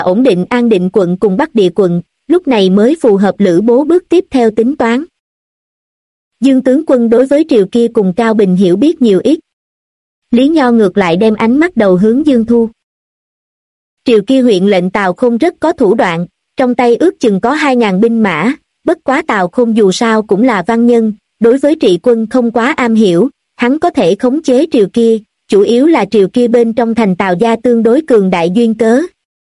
ổn định An Định quận cùng Bắc Địa quận, lúc này mới phù hợp Lữ Bố bước tiếp theo tính toán. Dương tướng quân đối với triều kia cùng Cao Bình hiểu biết nhiều ít. Lý Nho ngược lại đem ánh mắt đầu hướng Dương Thu. Triều kia huyện lệnh Tào Khôn rất có thủ đoạn, trong tay ước chừng có 2.000 binh mã, bất quá Tào Khôn dù sao cũng là văn nhân, đối với trị quân không quá am hiểu, hắn có thể khống chế triều kia, chủ yếu là triều kia bên trong thành Tào gia tương đối cường đại duyên cớ.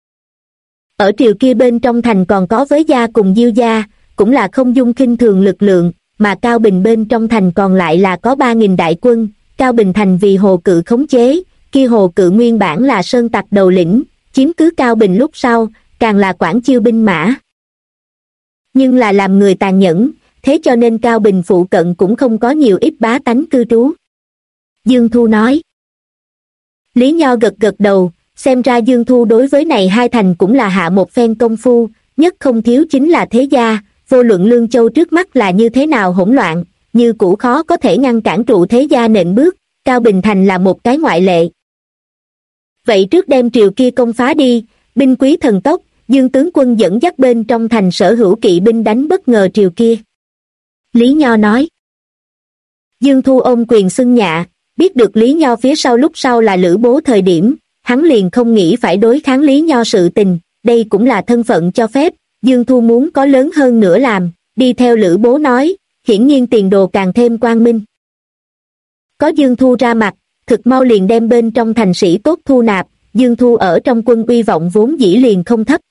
Ở triều kia bên trong thành còn có với gia cùng Diêu gia, cũng là không dung khinh thường lực lượng, mà Cao Bình bên trong thành còn lại là có 3.000 đại quân, Cao Bình thành vì Hồ Cự khống chế, kia Hồ Cự nguyên bản là sơn tặc đầu lĩnh, chiếm cứ Cao Bình lúc sau, càng là quản chiêu binh mã. Nhưng là làm người tàn nhẫn, thế cho nên Cao Bình phụ cận cũng không có nhiều ít bá tánh cư trú. Dương Thu nói. Lý Nho gật gật đầu, xem ra Dương Thu đối với này hai thành cũng là hạ một phen công phu, nhất không thiếu chính là thế gia, vô luận Lương Châu trước mắt là như thế nào hỗn loạn, như cũ khó có thể ngăn cản trụ thế gia nện bước, Cao Bình thành là một cái ngoại lệ. Vậy trước đem triều kia công phá đi, binh quý thần tốc, Dương tướng quân dẫn dắt bên trong thành sở hữu kỵ binh đánh bất ngờ triều kia. Lý Nho nói. Dương Thu ôm quyền xưng nhạ, biết được Lý Nho phía sau lúc sau là Lữ Bố thời điểm, hắn liền không nghĩ phải đối kháng Lý Nho sự tình, đây cũng là thân phận cho phép, Dương Thu muốn có lớn hơn nữa làm, đi theo Lữ Bố nói, hiển nhiên tiền đồ càng thêm quang minh. Có Dương Thu ra mặt, thực mau liền đem bên trong thành sĩ tốt thu nạp, Dương Thu ở trong quân uy vọng vốn dĩ liền không thấp.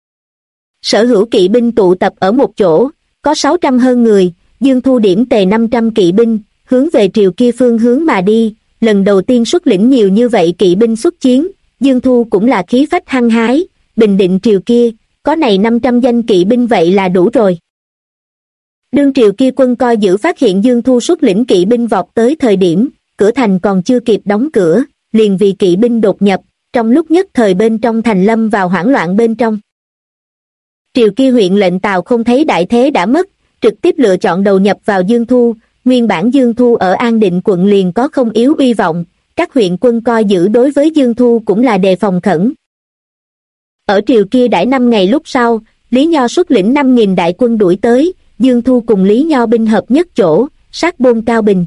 Sở hữu kỵ binh tụ tập ở một chỗ, có 600 hơn người, Dương Thu điểm tề 500 kỵ binh, hướng về triều kia phương hướng mà đi, lần đầu tiên xuất lĩnh nhiều như vậy kỵ binh xuất chiến, Dương Thu cũng là khí phách hăng hái, bình định triều kia, có này 500 danh kỵ binh vậy là đủ rồi. Đương triều kia quân coi giữ phát hiện Dương Thu xuất lĩnh kỵ binh vọt tới thời điểm, cửa thành còn chưa kịp đóng cửa, liền vì kỵ binh đột nhập, trong lúc nhất thời bên trong thành lâm vào hoảng loạn bên trong. Triều kia huyện lệnh Tào không thấy đại thế đã mất, trực tiếp lựa chọn đầu nhập vào Dương Thu, nguyên bản Dương Thu ở An Định quận liền có không yếu uy vọng, các huyện quân coi giữ đối với Dương Thu cũng là đề phòng khẩn. Ở triều kia đãi 5 ngày lúc sau, Lý Nho xuất lĩnh 5.000 đại quân đuổi tới, Dương Thu cùng Lý Nho binh hợp nhất chỗ, sát bôn Cao Bình.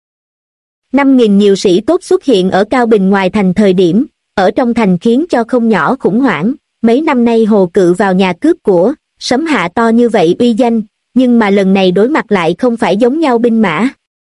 5.000 nhiều sĩ tốt xuất hiện ở Cao Bình ngoài thành thời điểm, ở trong thành khiến cho không nhỏ khủng hoảng, mấy năm nay Hồ Cự vào nhà cướp của, sấm hạ to như vậy uy danh, nhưng mà lần này đối mặt lại không phải giống nhau binh mã.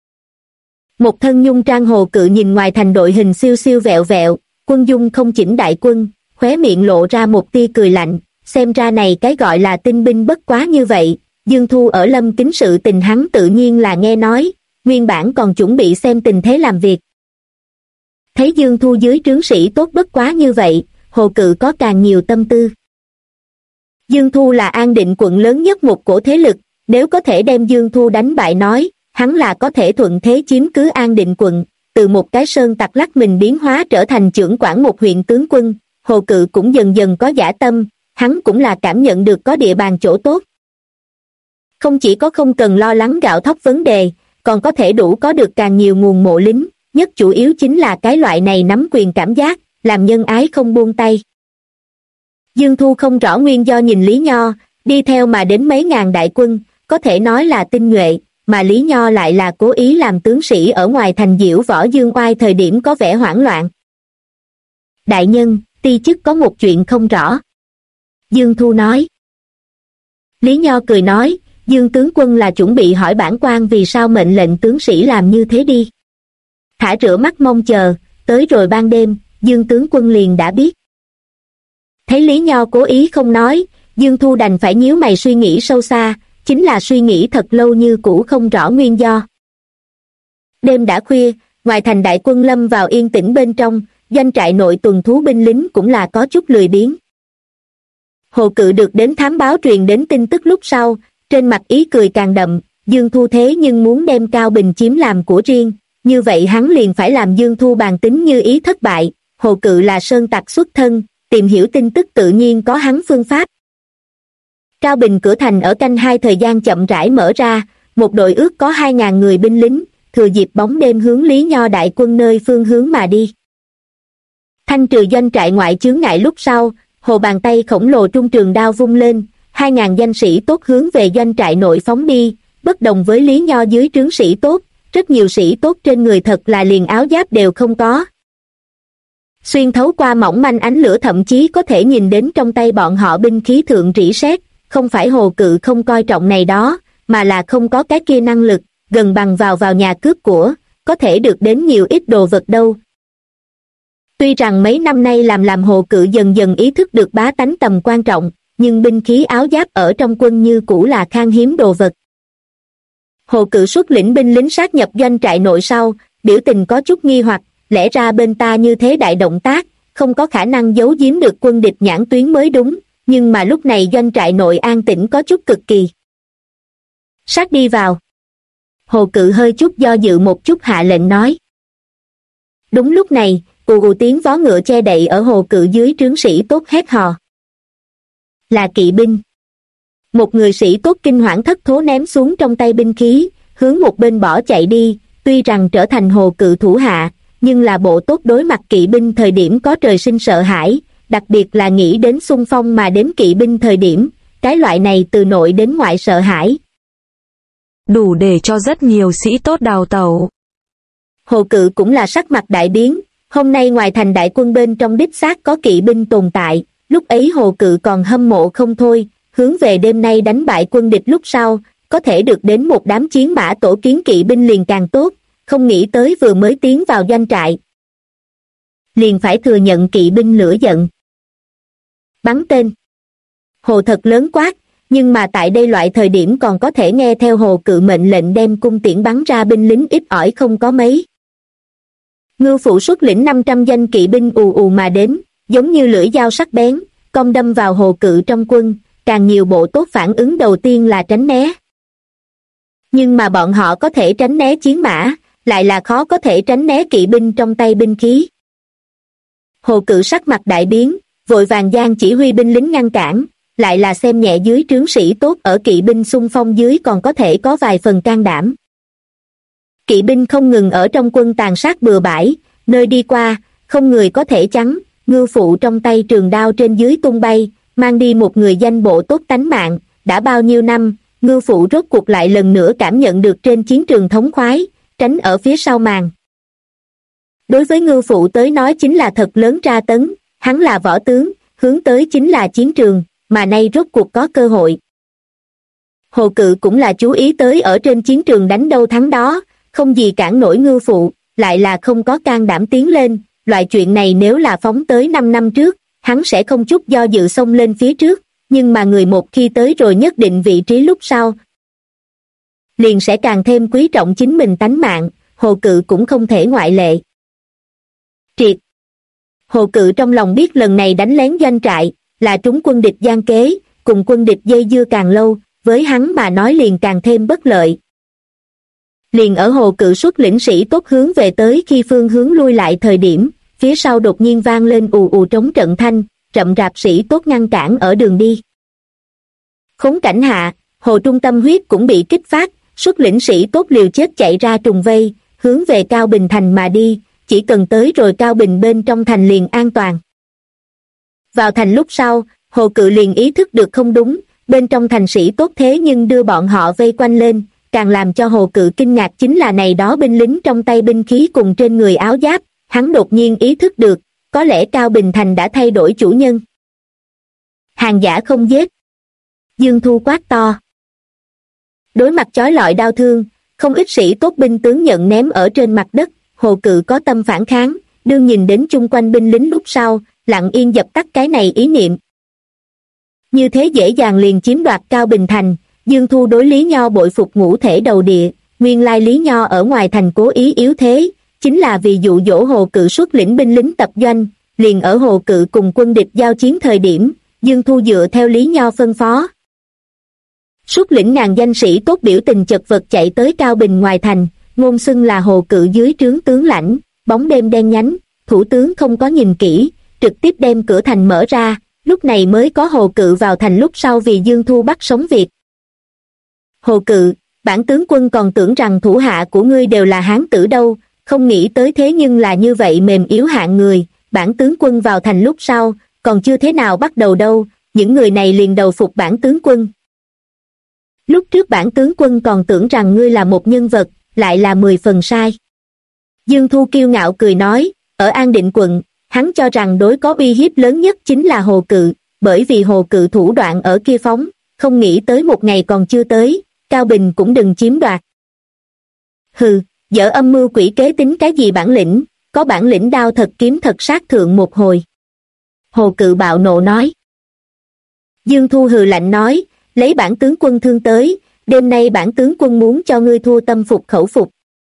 Một thân nhung trang Hồ Cự nhìn ngoài thành đội hình siêu siêu vẹo vẹo, quân dung không chỉnh đại quân, khóe miệng lộ ra một tia cười lạnh, xem ra này cái gọi là tinh binh bất quá như vậy. Dương Thu ở Lâm Kính sự tình hắn tự nhiên là nghe nói, nguyên bản còn chuẩn bị xem tình thế làm việc. Thấy Dương Thu dưới trướng sĩ tốt bất quá như vậy, Hồ Cự có càng nhiều tâm tư. Dương Thu là An Định quận lớn nhất một cổ thế lực, nếu có thể đem Dương Thu đánh bại nói, hắn là có thể thuận thế chiếm cứ An Định quận, từ một cái sơn tặc lắc mình biến hóa trở thành trưởng quản một huyện tướng quân. Hồ Cự cũng dần dần có dã tâm, hắn cũng là cảm nhận được có địa bàn chỗ tốt. Không chỉ có không cần lo lắng gạo thóc vấn đề, còn có thể đủ có được càng nhiều nguồn mộ lính, nhất chủ yếu chính là cái loại này nắm quyền cảm giác, làm nhân ái không buông tay. Dương Thu không rõ nguyên do nhìn Lý Nho, đi theo mà đến mấy ngàn đại quân, có thể nói là tinh nhuệ, mà Lý Nho lại là cố ý làm tướng sĩ ở ngoài thành diễu võ dương oai thời điểm có vẻ hoảng loạn. Đại nhân, ti chức có một chuyện không rõ. Dương Thu nói. Lý Nho cười nói, Dương tướng quân là chuẩn bị hỏi bản quan vì sao mệnh lệnh tướng sĩ làm như thế đi. Thả rửa mắt mong chờ, tới rồi ban đêm, Dương tướng quân liền đã biết. Thấy Lý Nho cố ý không nói, Dương Thu đành phải nhíu mày suy nghĩ sâu xa, chính là suy nghĩ thật lâu như cũ không rõ nguyên do. Đêm đã khuya, ngoài thành đại quân lâm vào yên tĩnh bên trong, doanh trại nội tuần thú binh lính cũng là có chút lười biếng. Hồ Cự được đến thám báo truyền đến tin tức lúc sau, trên mặt ý cười càng đậm, Dương Thu thế nhưng muốn đem Cao Bình chiếm làm của riêng, như vậy hắn liền phải làm Dương Thu bàn tính như ý thất bại. Hồ Cự là sơn tặc xuất thân, tìm hiểu tin tức tự nhiên có hắn phương pháp. Cao Bình cửa thành ở canh 2 thời gian chậm rãi mở ra, một đội ước có 2.000 người binh lính, thừa dịp bóng đêm hướng Lý Nho đại quân nơi phương hướng mà đi. Thanh trừ doanh trại ngoại chướng ngại lúc sau, hồ bàn tay khổng lồ trung trường đao vung lên, 2.000 danh sĩ tốt hướng về doanh trại nội phóng đi. Bất đồng với Lý Nho dưới trướng sĩ tốt, rất nhiều sĩ tốt trên người thật là liền áo giáp đều không có. Xuyên thấu qua mỏng manh ánh lửa thậm chí có thể nhìn đến trong tay bọn họ binh khí thượng rỉ sét, không phải Hồ Cự không coi trọng này đó, mà là không có cái kia năng lực, gần bằng vào nhà cướp của, có thể được đến nhiều ít đồ vật đâu. Tuy rằng mấy năm nay làm Hồ Cự dần dần ý thức được bá tánh tầm quan trọng, nhưng binh khí áo giáp ở trong quân như cũ là khan hiếm đồ vật. Hồ Cự xuất lĩnh binh lính sát nhập doanh trại nội sau, biểu tình có chút nghi hoặc, lẽ ra bên ta như thế đại động tác, không có khả năng giấu giếm được quân địch nhãn tuyến mới đúng, nhưng mà lúc này doanh trại nội an tĩnh có chút cực kỳ. Sát đi vào. Hồ Cự hơi chút do dự một chút hạ lệnh nói. Đúng lúc này, ù tiếng vó ngựa che đậy ở Hồ Cự dưới trướng sĩ tốt hét hò. Là kỵ binh. Một người sĩ tốt kinh hoảng thất thố ném xuống trong tay binh khí, hướng một bên bỏ chạy đi, tuy rằng trở thành Hồ Cự thủ hạ, nhưng là bộ tốt đối mặt kỵ binh thời điểm có trời sinh sợ hãi, đặc biệt là nghĩ đến xung phong mà đến kỵ binh thời điểm, cái loại này từ nội đến ngoại sợ hãi. Đủ để cho rất nhiều sĩ tốt đào tẩu. Hồ Cự cũng là sắc mặt đại biến, hôm nay ngoài thành đại quân bên trong đích xác có kỵ binh tồn tại, lúc ấy Hồ Cự còn hâm mộ không thôi, hướng về đêm nay đánh bại quân địch lúc sau, có thể được đến một đám chiến mã tổ kiến kỵ binh liền càng tốt, không nghĩ tới vừa mới tiến vào doanh trại. Liền phải thừa nhận kỵ binh lửa giận. Bắn tên. Hồ thật lớn quát, nhưng mà tại đây loại thời điểm còn có thể nghe theo Hồ Cự mệnh lệnh đem cung tiễn bắn ra binh lính ít ỏi không có mấy. Ngưu Phụ xuất lĩnh 500 danh kỵ binh ù mà đến, giống như lưỡi dao sắc bén, cong đâm vào Hồ Cự trong quân, càng nhiều bộ tốt phản ứng đầu tiên là tránh né. Nhưng mà bọn họ có thể tránh né chiến mã, lại là khó có thể tránh né kỵ binh trong tay binh khí. Hồ Cự sắc mặt đại biến, vội vàng gian chỉ huy binh lính ngăn cản, lại là xem nhẹ dưới trướng sĩ tốt ở kỵ binh xung phong dưới còn có thể có vài phần can đảm. Kỵ binh không ngừng ở trong quân tàn sát bừa bãi, nơi đi qua, không người có thể chắn, Ngưu Phụ trong tay trường đao trên dưới tung bay, mang đi một người danh bộ tốt tánh mạng, đã bao nhiêu năm, Ngưu Phụ rốt cuộc lại lần nữa cảm nhận được trên chiến trường thống khoái, tránh ở phía sau màn. Đối với Ngưu Phụ tới nói chính là thật lớn tra tấn, hắn là võ tướng, hướng tới chính là chiến trường, mà nay rốt cuộc có cơ hội. Hồ Cự cũng là chú ý tới ở trên chiến trường đánh đâu thắng đó, không gì cản nổi Ngưu Phụ, lại là không có can đảm tiến lên, loại chuyện này nếu là phóng tới 5 năm trước, hắn sẽ không chút do dự xông lên phía trước, nhưng mà người một khi tới rồi nhất định vị trí lúc sau, liền sẽ càng thêm quý trọng chính mình tánh mạng, Hồ Cự cũng không thể ngoại lệ. Triệt. Hồ Cự trong lòng biết lần này đánh lén doanh trại, là trúng quân địch gian kế, cùng quân địch dây dưa càng lâu, với hắn mà nói liền càng thêm bất lợi. Liền ở Hồ Cự xuất lĩnh sĩ tốt hướng về tới khi phương hướng lui lại thời điểm, phía sau đột nhiên vang lên ù trống trận thanh, rậm rạp sĩ tốt ngăn cản ở đường đi. Khốn cảnh hạ, Hồ Trung tâm huyết cũng bị kích phát, xuất lĩnh sĩ tốt liều chết chạy ra trùng vây, hướng về Cao Bình thành mà đi, chỉ cần tới rồi Cao Bình bên trong thành liền an toàn. Vào thành lúc sau, Hồ Cự liền ý thức được không đúng, bên trong thành sĩ tốt thế nhưng đưa bọn họ vây quanh lên, càng làm cho Hồ Cự kinh ngạc chính là này đó binh lính trong tay binh khí cùng trên người áo giáp, hắn đột nhiên ý thức được, có lẽ Cao Bình thành đã thay đổi chủ nhân. Hàng giả không giết. Dương Thu quát to. Đối mặt chói lọi đau thương, không ít sĩ tốt binh tướng nhận ném ở trên mặt đất, Hồ Cự có tâm phản kháng, đương nhìn đến chung quanh binh lính lúc sau, lặng yên dập tắt cái này ý niệm. Như thế dễ dàng liền chiếm đoạt Cao Bình thành, Dương Thu đối Lý Nho bội phục ngũ thể đầu địa, nguyên lai Lý Nho ở ngoài thành cố ý yếu thế, chính là vì dụ dỗ Hồ Cự xuất lĩnh binh lính tập doanh, liền ở Hồ Cự cùng quân địch giao chiến thời điểm, Dương Thu dựa theo Lý Nho phân phó. Xuất lĩnh ngàn danh sĩ tốt biểu tình chật vật chạy tới Cao Bình ngoài thành, ngôn xưng là Hồ Cự dưới trướng tướng lãnh, bóng đêm đen nhánh, thủ tướng không có nhìn kỹ, trực tiếp đem cửa thành mở ra, lúc này mới có Hồ Cự vào thành lúc sau vì Dương Thu bắt sống việc. Hồ Cự, bản tướng quân còn tưởng rằng thủ hạ của ngươi đều là hán tử đâu, không nghĩ tới thế nhưng là như vậy mềm yếu hạng người, bản tướng quân vào thành lúc sau, còn chưa thế nào bắt đầu đâu, những người này liền đầu phục bản tướng quân. Lúc trước bản tướng quân còn tưởng rằng ngươi là một nhân vật, lại là 10 phần sai. Dương Thu kiêu ngạo cười nói, ở An Định quận, hắn cho rằng đối có uy hiếp lớn nhất chính là Hồ Cự, bởi vì Hồ Cự thủ đoạn ở kia phóng, không nghĩ tới một ngày còn chưa tới, Cao Bình cũng đừng chiếm đoạt. Hừ, dở âm mưu quỷ kế tính cái gì bản lĩnh, có bản lĩnh đao thật kiếm thật sát thượng một hồi. Hồ Cự bạo nộ nói. Dương Thu hừ lạnh nói, lấy bản tướng quân thương tới, đêm nay bản tướng quân muốn cho ngươi thua tâm phục khẩu phục.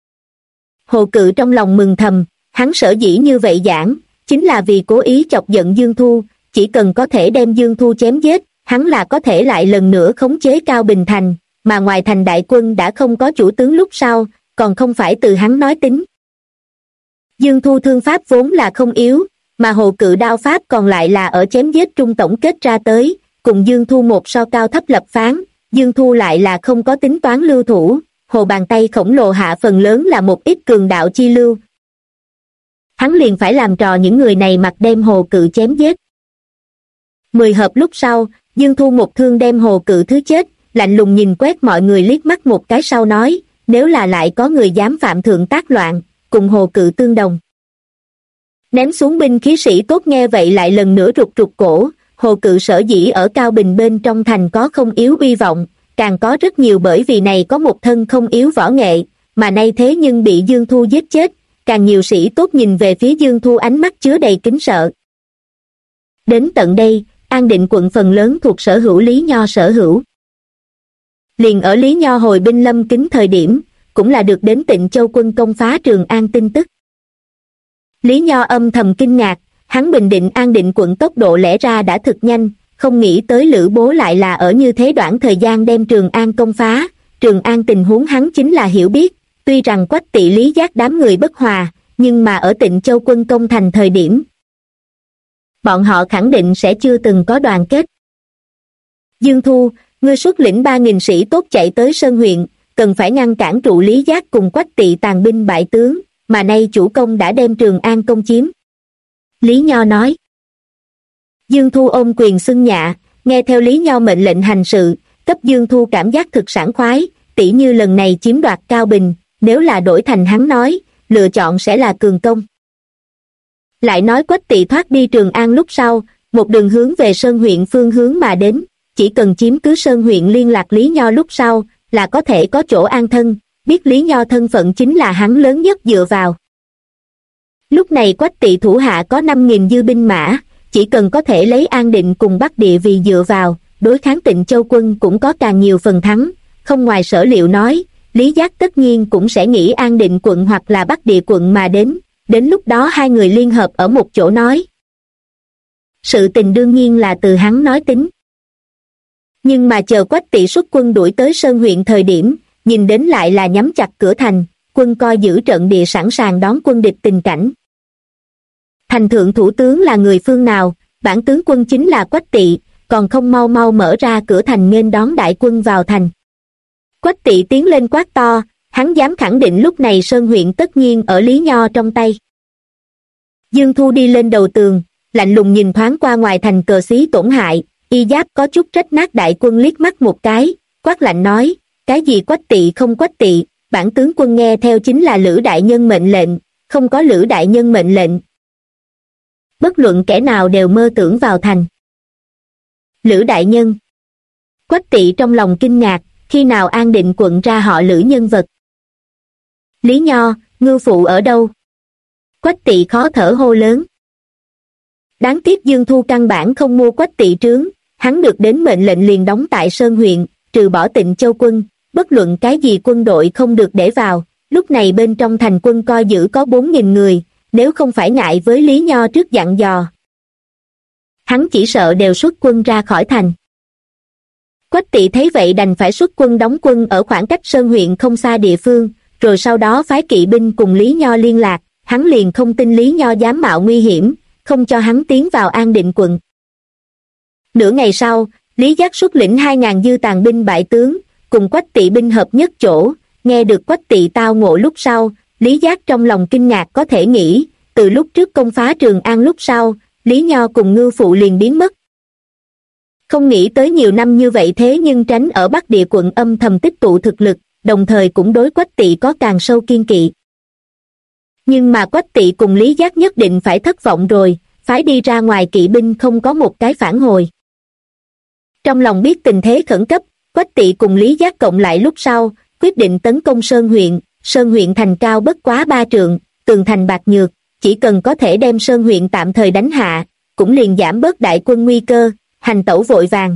Hồ Cự trong lòng mừng thầm, hắn sở dĩ như vậy giảng, chính là vì cố ý chọc giận Dương Thu, chỉ cần có thể đem Dương Thu chém giết, hắn là có thể lại lần nữa khống chế Cao Bình Thành, mà ngoài thành đại quân đã không có chủ tướng lúc sau, còn không phải từ hắn nói tính. Dương Thu thương pháp vốn là không yếu, mà Hồ Cự đao pháp còn lại là ở chém giết trung tổng kết ra tới, cùng Dương Thu một so cao thấp lập phán, Dương Thu lại là không có tính toán lưu thủ, hồ bàn tay khổng lồ hạ phần lớn là một ít cường đạo chi lưu. Hắn liền phải làm trò những người này mặc đem Hồ Cự chém giết. 10 hợp lúc sau, Dương Thu một thương đem Hồ Cự thứ chết, lạnh lùng nhìn quét mọi người liếc mắt một cái sau nói, nếu là lại có người dám phạm thượng tác loạn, cùng Hồ Cự tương đồng. Ném xuống binh khí sĩ tốt nghe vậy lại lần nữa rụt rụt cổ, Hồ Cự sở dĩ ở Cao Bình bên trong thành có không yếu uy vọng, càng có rất nhiều bởi vì này có một thân không yếu võ nghệ, mà nay thế nhưng bị Dương Thu giết chết, càng nhiều sĩ tốt nhìn về phía Dương Thu ánh mắt chứa đầy kính sợ. Đến tận đây, An Định quận phần lớn thuộc sở hữu Lý Nho sở hữu. Liền ở Lý Nho hồi binh lâm kính thời điểm, cũng là được đến Tịnh Châu quân công phá Trường An tin tức. Lý Nho âm thầm kinh ngạc, hắn bình định An Định quận tốc độ lẽ ra đã thực nhanh, không nghĩ tới Lữ Bố lại là ở như thế đoạn thời gian đem Trường An công phá. Trường An tình huống hắn chính là hiểu biết, tuy rằng Quách Tỵ Lý Giác đám người bất hòa, nhưng mà ở Tịnh Châu quân công thành thời điểm, bọn họ khẳng định sẽ chưa từng có đoàn kết. Dương Thu, ngươi xuất lĩnh 3.000 sĩ tốt chạy tới Sơn huyện, cần phải ngăn cản trụ Lý Giác cùng Quách Tỵ tàn binh bại tướng, mà nay chủ công đã đem Trường An công chiếm. Lý Nho nói. Dương Thu ôm quyền xưng nhạ, nghe theo Lý Nho mệnh lệnh hành sự, cấp Dương Thu cảm giác thực sảng khoái, tỉ như lần này chiếm đoạt Cao Bình, nếu là đổi thành hắn nói, lựa chọn sẽ là cường công. Lại nói Quách Tỵ thoát đi Trường An lúc sau, một đường hướng về Sơn huyện phương hướng mà đến, chỉ cần chiếm cứ Sơn huyện liên lạc Lý Nho lúc sau, là có thể có chỗ an thân, biết Lý Nho thân phận chính là hắn lớn nhất dựa vào. Lúc này Quách Tỵ thủ hạ có 5.000 dư binh mã, chỉ cần có thể lấy An Định cùng Bắc Địa vì dựa vào, đối kháng Tịnh Châu quân cũng có càng nhiều phần thắng, không ngoài sở liệu nói, Lý Giác tất nhiên cũng sẽ nghĩ An Định quận hoặc là Bắc Địa quận mà đến lúc đó hai người liên hợp ở một chỗ nói. Sự tình đương nhiên là từ hắn nói tính. Nhưng mà chờ Quách Tỵ xuất quân đuổi tới Sơn huyện thời điểm, nhìn đến lại là nhắm chặt cửa thành, quân coi giữ trận địa sẵn sàng đón quân địch tình cảnh. Thành thượng thủ tướng là người phương nào, bản tướng quân chính là Quách Tỵ, còn không mau mau mở ra cửa thành nghênh đón đại quân vào thành. Quách Tỵ tiến lên quát to, hắn dám khẳng định lúc này Sơn huyện tất nhiên ở Lý Nho trong tay. Dương Thu đi lên đầu tường, lạnh lùng nhìn thoáng qua ngoài thành cờ xí tổn hại, y giáp có chút rách nát đại quân liếc mắt một cái, quát lạnh nói, cái gì Quách Tỵ không Quách Tỵ, bản tướng quân nghe theo chính là Lữ đại nhân mệnh lệnh, không có Lữ đại nhân mệnh lệnh, bất luận kẻ nào đều mơ tưởng vào thành. Lữ đại nhân. Quách Tỵ trong lòng kinh ngạc, khi nào An Định quận ra họ Lữ nhân vật. Lý Nho, ngưu phụ ở đâu? Quách Tỵ khó thở hô lớn. Đáng tiếc Dương Thu căn bản không mua Quách Tỵ trướng, hắn được đến mệnh lệnh liền đóng tại Sơn huyện, trừ bỏ Tịnh Châu quân, bất luận cái gì quân đội không được để vào, lúc này bên trong thành quân coi giữ có 4.000 người, nếu không phải ngại với Lý Nho trước dặn dò, hắn chỉ sợ đều xuất quân ra khỏi thành. Quách Tỵ thấy vậy đành phải xuất quân đóng quân ở khoảng cách Sơn huyện không xa địa phương, rồi sau đó phái kỵ binh cùng Lý Nho liên lạc, hắn liền không tin Lý Nho dám mạo nguy hiểm, không cho hắn tiến vào An Định quận. Nửa ngày sau, Lý Giác xuất lĩnh 2.000 dư tàn binh bại tướng, cùng Quách Tỵ binh hợp nhất chỗ, nghe được Quách Tỵ tao ngộ lúc sau, Lý Giác trong lòng kinh ngạc có thể nghĩ, từ lúc trước công phá Trường An lúc sau, Lý Nho cùng Ngưu Phụ liền biến mất. Không nghĩ tới nhiều năm như vậy thế nhưng Tránh ở Bắc Địa quận âm thầm tích tụ thực lực, đồng thời cũng đối Quách Tỵ có càng sâu kiên kỵ. Nhưng mà Quách Tỵ cùng Lý Giác nhất định phải thất vọng rồi, phái đi ra ngoài kỵ binh không có một cái phản hồi. Trong lòng biết tình thế khẩn cấp, Quách Tỵ cùng Lý Giác cộng lại lúc sau, quyết định tấn công Sơn huyện thành cao bất quá 3 trượng, tường thành bạc nhược, chỉ cần có thể đem Sơn huyện tạm thời đánh hạ, cũng liền giảm bớt đại quân nguy cơ, hành tẩu vội vàng.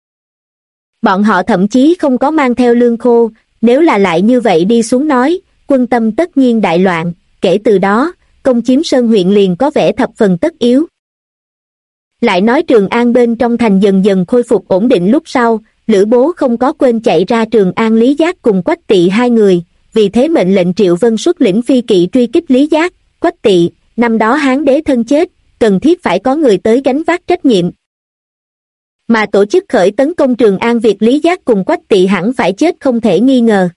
Bọn họ thậm chí không có mang theo lương khô, nếu là lại như vậy đi xuống nói, quân tâm tất nhiên đại loạn, kể từ đó, công chiếm Sơn huyện liền có vẻ thập phần tất yếu. Lại nói Trường An bên trong thành dần dần khôi phục ổn định lúc sau, Lữ Bố không có quên chạy ra Trường An Lý Giác cùng Quách Tỵ hai người, vì thế mệnh lệnh Triệu Vân xuất lĩnh phi kỵ truy kích Lý Giác, Quách Tỵ, năm đó Hán đế thân chết, cần thiết phải có người tới gánh vác trách nhiệm. Mà tổ chức khởi tấn công Trường An việc Lý Giác cùng Quách Tỵ hẳn phải chết không thể nghi ngờ.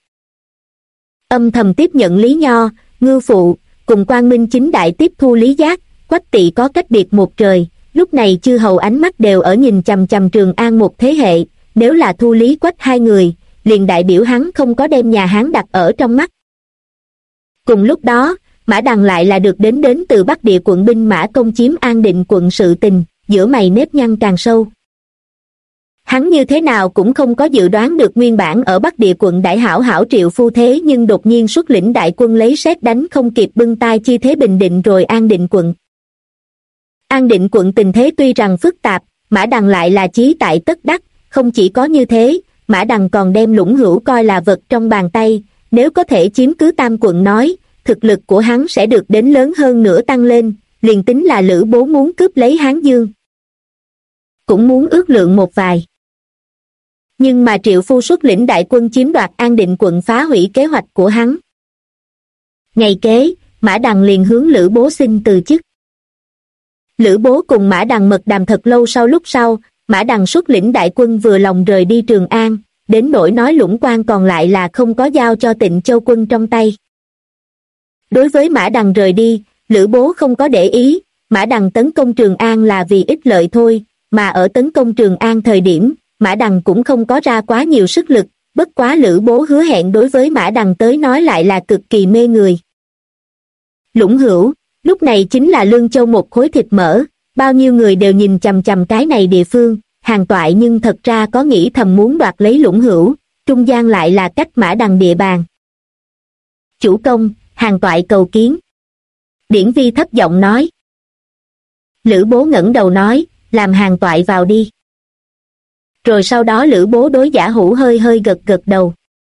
Âm thầm tiếp nhận Lý Nho, Ngưu Phụ, cùng Quang Minh chính đại tiếp thu Lý Giác, Quách Tỵ có cách biệt một trời, lúc này chư hầu ánh mắt đều ở nhìn chằm chằm Trường An một thế hệ, nếu là thu Lý Quách hai người, liền đại biểu hắn không có đem nhà Hán đặt ở trong mắt. Cùng lúc đó, Mã Đằng lại là được đến từ Bắc Địa quận binh mã công chiếm An Định quận sự tình, giữa mày nếp nhăn càng sâu. Hắn như thế nào cũng không có dự đoán được nguyên bản ở Bắc Địa quận đại hảo hảo Triệu Phu thế nhưng đột nhiên xuất lĩnh đại quân lấy sét đánh không kịp bưng tay chi thế bình định rồi An Định quận. An Định quận tình thế tuy rằng phức tạp, Mã Đằng lại là chí tại tất đắc, không chỉ có như thế, Mã Đằng còn đem Lũng Hữu coi là vật trong bàn tay, nếu có thể chiếm cứ Tam quận nói, thực lực của hắn sẽ được đến lớn hơn nữa tăng lên, liền tính là Lữ Bố muốn cướp lấy Hán Dương, cũng muốn ước lượng một vài. Nhưng mà Triệu Phu xuất lĩnh đại quân chiếm đoạt An Định quận phá hủy kế hoạch của hắn. Ngày kế, Mã Đằng liền hướng Lữ Bố xin từ chức. Lữ Bố cùng Mã Đằng mật đàm thật lâu lúc sau, Mã Đằng xuất lĩnh đại quân vừa lòng rời đi Trường An, đến nỗi nói Lũng Quan còn lại là không có giao cho Tịnh Châu quân trong tay. Đối với Mã Đằng rời đi, Lữ Bố không có để ý, Mã Đằng tấn công Trường An là vì ích lợi thôi, mà ở tấn công Trường An thời điểm, Mã Đằng cũng không có ra quá nhiều sức lực, bất quá Lữ Bố hứa hẹn đối với Mã Đằng tới nói lại là cực kỳ mê người. Lũng Hữu, lúc này chính là Lương Châu một khối thịt mỡ, bao nhiêu người đều nhìn chằm chằm cái này địa phương, Hàn Toại nhưng thật ra có nghĩ thầm muốn đoạt lấy Lũng Hữu, trung gian lại là cách Mã Đằng địa bàn. Chủ công, Hàn Toại cầu kiến. Điển Vi thấp giọng nói. Lữ Bố ngẩng đầu nói, làm Hàn Toại vào đi. Rồi sau đó Lữ Bố đối Giả Hữu hơi hơi gật gật đầu.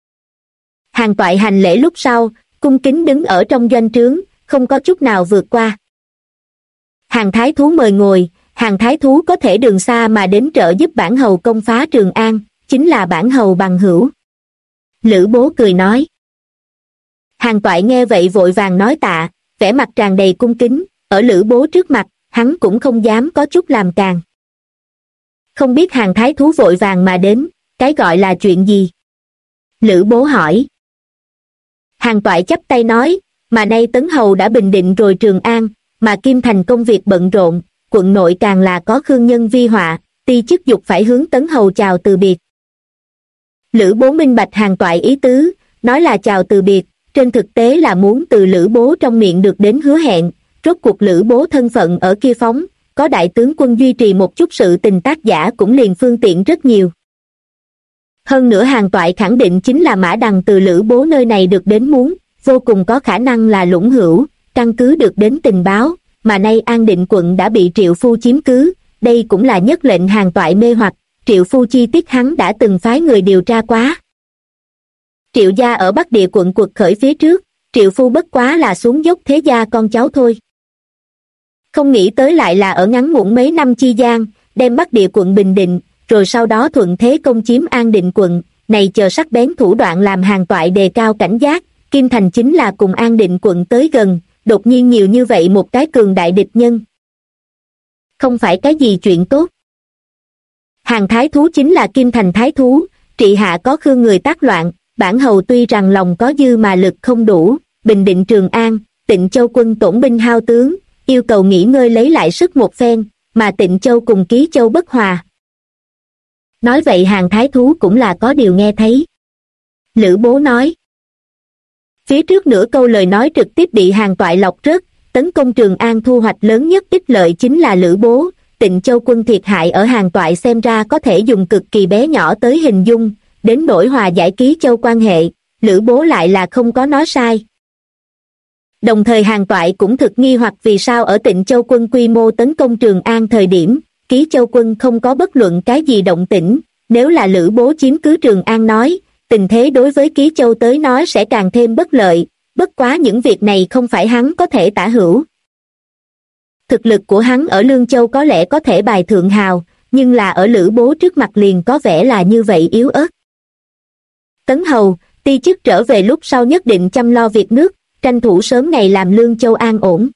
Hàn Toại hành lễ lúc sau, cung kính đứng ở trong doanh trướng, không có chút nào vượt qua. Hàn Thái Thú mời ngồi, Hàn Thái Thú có thể đường xa mà đến trợ giúp bản hầu công phá Trường An, chính là bản hầu bằng hữu. Lữ Bố cười nói. Hàn Toại nghe vậy vội vàng nói tạ, vẻ mặt tràn đầy cung kính, ở Lữ Bố trước mặt, hắn cũng không dám có chút làm càng. Không biết Hàn Thái Thú vội vàng mà đến, cái gọi là chuyện gì? Lữ Bố hỏi. Hàn Toại chắp tay nói, mà nay Tấn Hầu đã bình định rồi Trường An, mà Kim Thành công việc bận rộn, quận nội càng là có khương nhân vi họa, ti chức dục phải hướng Tấn Hầu chào từ biệt. Lữ Bố minh bạch Hàn Toại ý tứ, nói là chào từ biệt, trên thực tế là muốn từ Lữ Bố trong miệng được đến hứa hẹn, rốt cuộc Lữ Bố thân phận ở kia phóng, có đại tướng quân duy trì một chút sự tình tác giả cũng liền phương tiện rất nhiều. Hơn nữa Hàn Toại khẳng định chính là Mã Đằng từ Lữ Bố nơi này được đến muốn, vô cùng có khả năng là Lũng Hữu, căn cứ được đến tình báo, mà nay An Định quận đã bị Triệu Phu chiếm cứ, đây cũng là nhất lệnh Hàn Toại mê hoặc, Triệu Phu chi tiết hắn đã từng phái người điều tra quá. Triệu gia ở Bắc Địa quận quật khởi phía trước, Triệu Phu bất quá là xuống dốc thế gia con cháu thôi. Không nghĩ tới lại là ở ngắn ngủn mấy năm chi gian, đem Bắc Địa quận bình định, rồi sau đó thuận thế công chiếm An Định quận, này chờ sắc bén thủ đoạn làm Hàn Toại đề cao cảnh giác, Kim Thành chính là cùng An Định quận tới gần, đột nhiên nhiều như vậy một cái cường đại địch nhân. Không phải cái gì chuyện tốt. Hàn Thái Thú chính là Kim Thành Thái Thú, trị hạ có khương người tác loạn, bản hầu tuy rằng lòng có dư mà lực không đủ, bình định Trường An, Tịnh Châu quân tổn binh hao tướng, yêu cầu nghỉ ngơi lấy lại sức một phen, mà Tịnh Châu cùng Ký Châu bất hòa. Nói vậy Hàn Thái Thú cũng là có điều nghe thấy. Lữ Bố nói. Phía trước nửa câu lời nói trực tiếp bị Hàn Toại lọc rớt, tấn công Trường An thu hoạch lớn nhất ích lợi chính là Lữ Bố. Tịnh Châu quân thiệt hại ở Hàn Toại xem ra có thể dùng cực kỳ bé nhỏ tới hình dung, đến nỗi hòa giải Ký Châu quan hệ, Lữ Bố lại là không có nói sai. Đồng thời Hàn Toại cũng thực nghi hoặc vì sao ở Tịnh Châu quân quy mô tấn công Trường An thời điểm, Ký Châu quân không có bất luận cái gì động tĩnh, nếu là Lữ Bố chiếm cứ Trường An nói, tình thế đối với Ký Châu tới nói sẽ càng thêm bất lợi, bất quá những việc này không phải hắn có thể tả hữu. Thực lực của hắn ở Lương Châu có lẽ có thể bài thượng hào, nhưng là ở Lữ Bố trước mặt liền có vẻ là như vậy yếu ớt. Tấn Hầu, ti chức trở về lúc sau nhất định chăm lo việc nước, tranh thủ sớm ngày làm Lương Châu an ổn.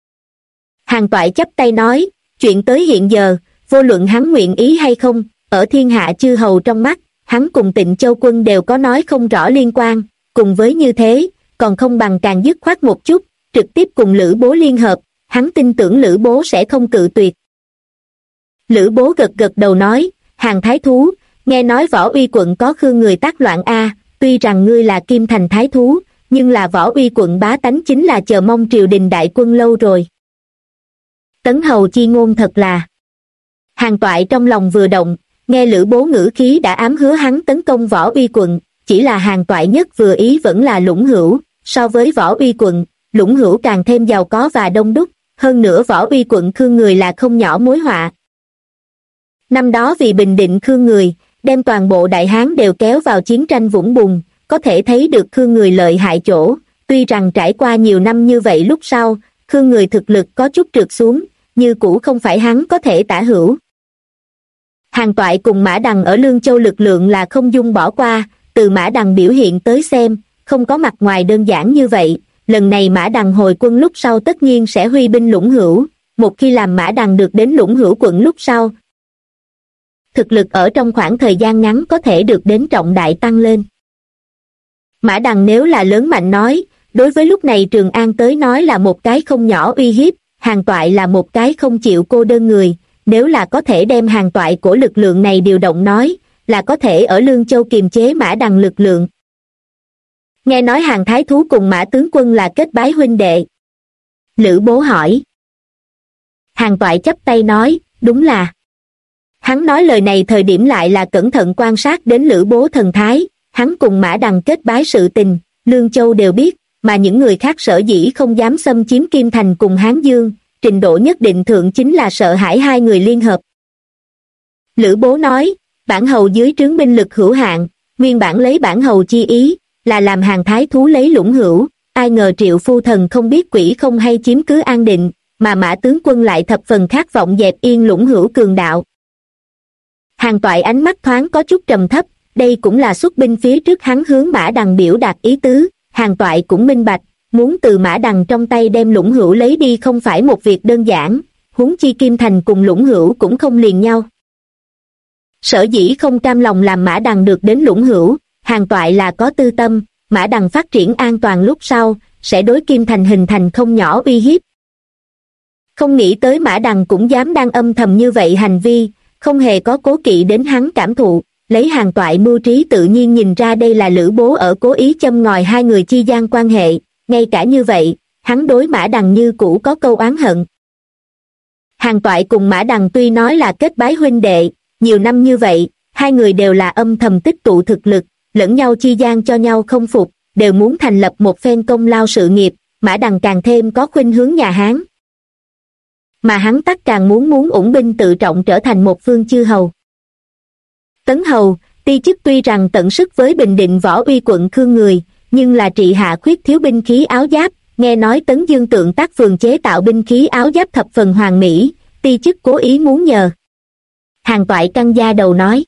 Hàn Toại chắp tay nói, chuyện tới hiện giờ, vô luận hắn nguyện ý hay không, ở thiên hạ chư hầu trong mắt, hắn cùng Tịnh Châu quân đều có nói không rõ liên quan, cùng với như thế, còn không bằng càng dứt khoát một chút, trực tiếp cùng Lữ Bố liên hợp, hắn tin tưởng Lữ Bố sẽ không cự tuyệt. Lữ Bố gật gật đầu nói, Hàn Thái Thú, nghe nói Võ Uy quận có khương người tác loạn a, tuy rằng ngươi là Kim Thành Thái Thú, nhưng là Võ Uy quận bá tánh chính là chờ mong triều đình đại quân lâu rồi. Tấn Hầu chi ngôn thật là. Hàn Toại trong lòng vừa động, nghe Lữ Bố ngữ khí đã ám hứa hắn tấn công Võ Uy quận, chỉ là Hàn Toại nhất vừa ý vẫn là Lũng Hữu, so với Võ Uy quận, Lũng Hữu càng thêm giàu có và đông đúc, hơn nữa Võ Uy quận khương người là không nhỏ mối họa. Năm đó vì bình định khương người, đem toàn bộ Đại Hán đều kéo vào chiến tranh vũng bùn, có thể thấy được khương người lợi hại chỗ, tuy rằng trải qua nhiều năm như vậy lúc sau, khương người thực lực có chút trượt xuống, như cũ không phải hắn có thể tả hữu. Hàn Toại cùng Mã Đằng ở Lương Châu lực lượng là không dung bỏ qua, từ Mã Đằng biểu hiện tới xem, không có mặt ngoài đơn giản như vậy, lần này Mã Đằng hồi quân lúc sau tất nhiên sẽ huy binh Lũng Hữu, một khi làm Mã Đằng được đến Lũng Hữu quận lúc sau. Thực lực ở trong khoảng thời gian ngắn có thể được đến trọng đại tăng lên. Mã Đằng nếu là lớn mạnh nói, đối với lúc này Trường An tới nói là một cái không nhỏ uy hiếp, Hàn Toại là một cái không chịu cô đơn người, nếu là có thể đem Hàn Toại của lực lượng này điều động nói, là có thể ở Lương Châu kiềm chế Mã Đằng lực lượng. Nghe nói Hàn Thái Thú cùng Mã tướng quân là kết bái huynh đệ. Lữ Bố hỏi. Hàn Toại chắp tay nói, đúng là. Hắn nói lời này thời điểm lại là cẩn thận quan sát đến Lữ Bố thần thái, hắn cùng Mã Đằng kết bái sự tình, Lương Châu đều biết, mà những người khác sở dĩ không dám xâm chiếm Kim Thành cùng Hán Dương, trình độ nhất định thượng chính là sợ hãi hai người liên hợp. Lữ Bố nói, bản hầu dưới trướng binh lực hữu hạn, nguyên bản lấy bản hầu chi ý, là làm Hàn Thái Thú lấy Lũng Hữu, ai ngờ Triệu phu thần không biết quỷ không hay chiếm cứ An Định, mà Mã tướng quân lại thập phần khát vọng dẹp yên Lũng Hữu cường đạo. Hàn Toại ánh mắt thoáng có chút trầm thấp, đây cũng là xuất binh phía trước hắn hướng Mã Đằng biểu đạt ý tứ, Hàn Toại cũng minh bạch, muốn từ Mã Đằng trong tay đem Lũng Hữu lấy đi không phải một việc đơn giản, huống chi Kim Thành cùng Lũng Hữu cũng không liền nhau. Sở dĩ không cam lòng làm Mã Đằng được đến Lũng Hữu, Hàn Toại là có tư tâm, Mã Đằng phát triển an toàn lúc sau, sẽ đối Kim Thành hình thành không nhỏ uy hiếp. Không nghĩ tới Mã Đằng cũng dám đang âm thầm như vậy hành vi, không hề có cố kỵ đến hắn cảm thụ, lấy Hàn Toại mưu trí tự nhiên nhìn ra đây là Lữ Bố ở cố ý châm ngòi hai người chi gian quan hệ, ngay cả như vậy, hắn đối Mã Đằng như cũ có câu oán hận. Hàn Toại cùng Mã Đằng tuy nói là kết bái huynh đệ, nhiều năm như vậy, hai người đều là âm thầm tích tụ thực lực, lẫn nhau chi gian cho nhau không phục, đều muốn thành lập một phen công lao sự nghiệp, Mã Đằng càng thêm có khuynh hướng nhà Hán. Mà hắn tắc càng muốn ủng binh tự trọng trở thành một phương chư hầu. Tấn Hầu, ti chức tuy rằng tận sức với bình định Võ Uy quận khương người, nhưng là trị hạ khuyết thiếu binh khí áo giáp, nghe nói Tấn Dương tượng tác phường chế tạo binh khí áo giáp thập phần hoàn mỹ, ti chức cố ý muốn nhờ. Hàn Toại căng da đầu nói.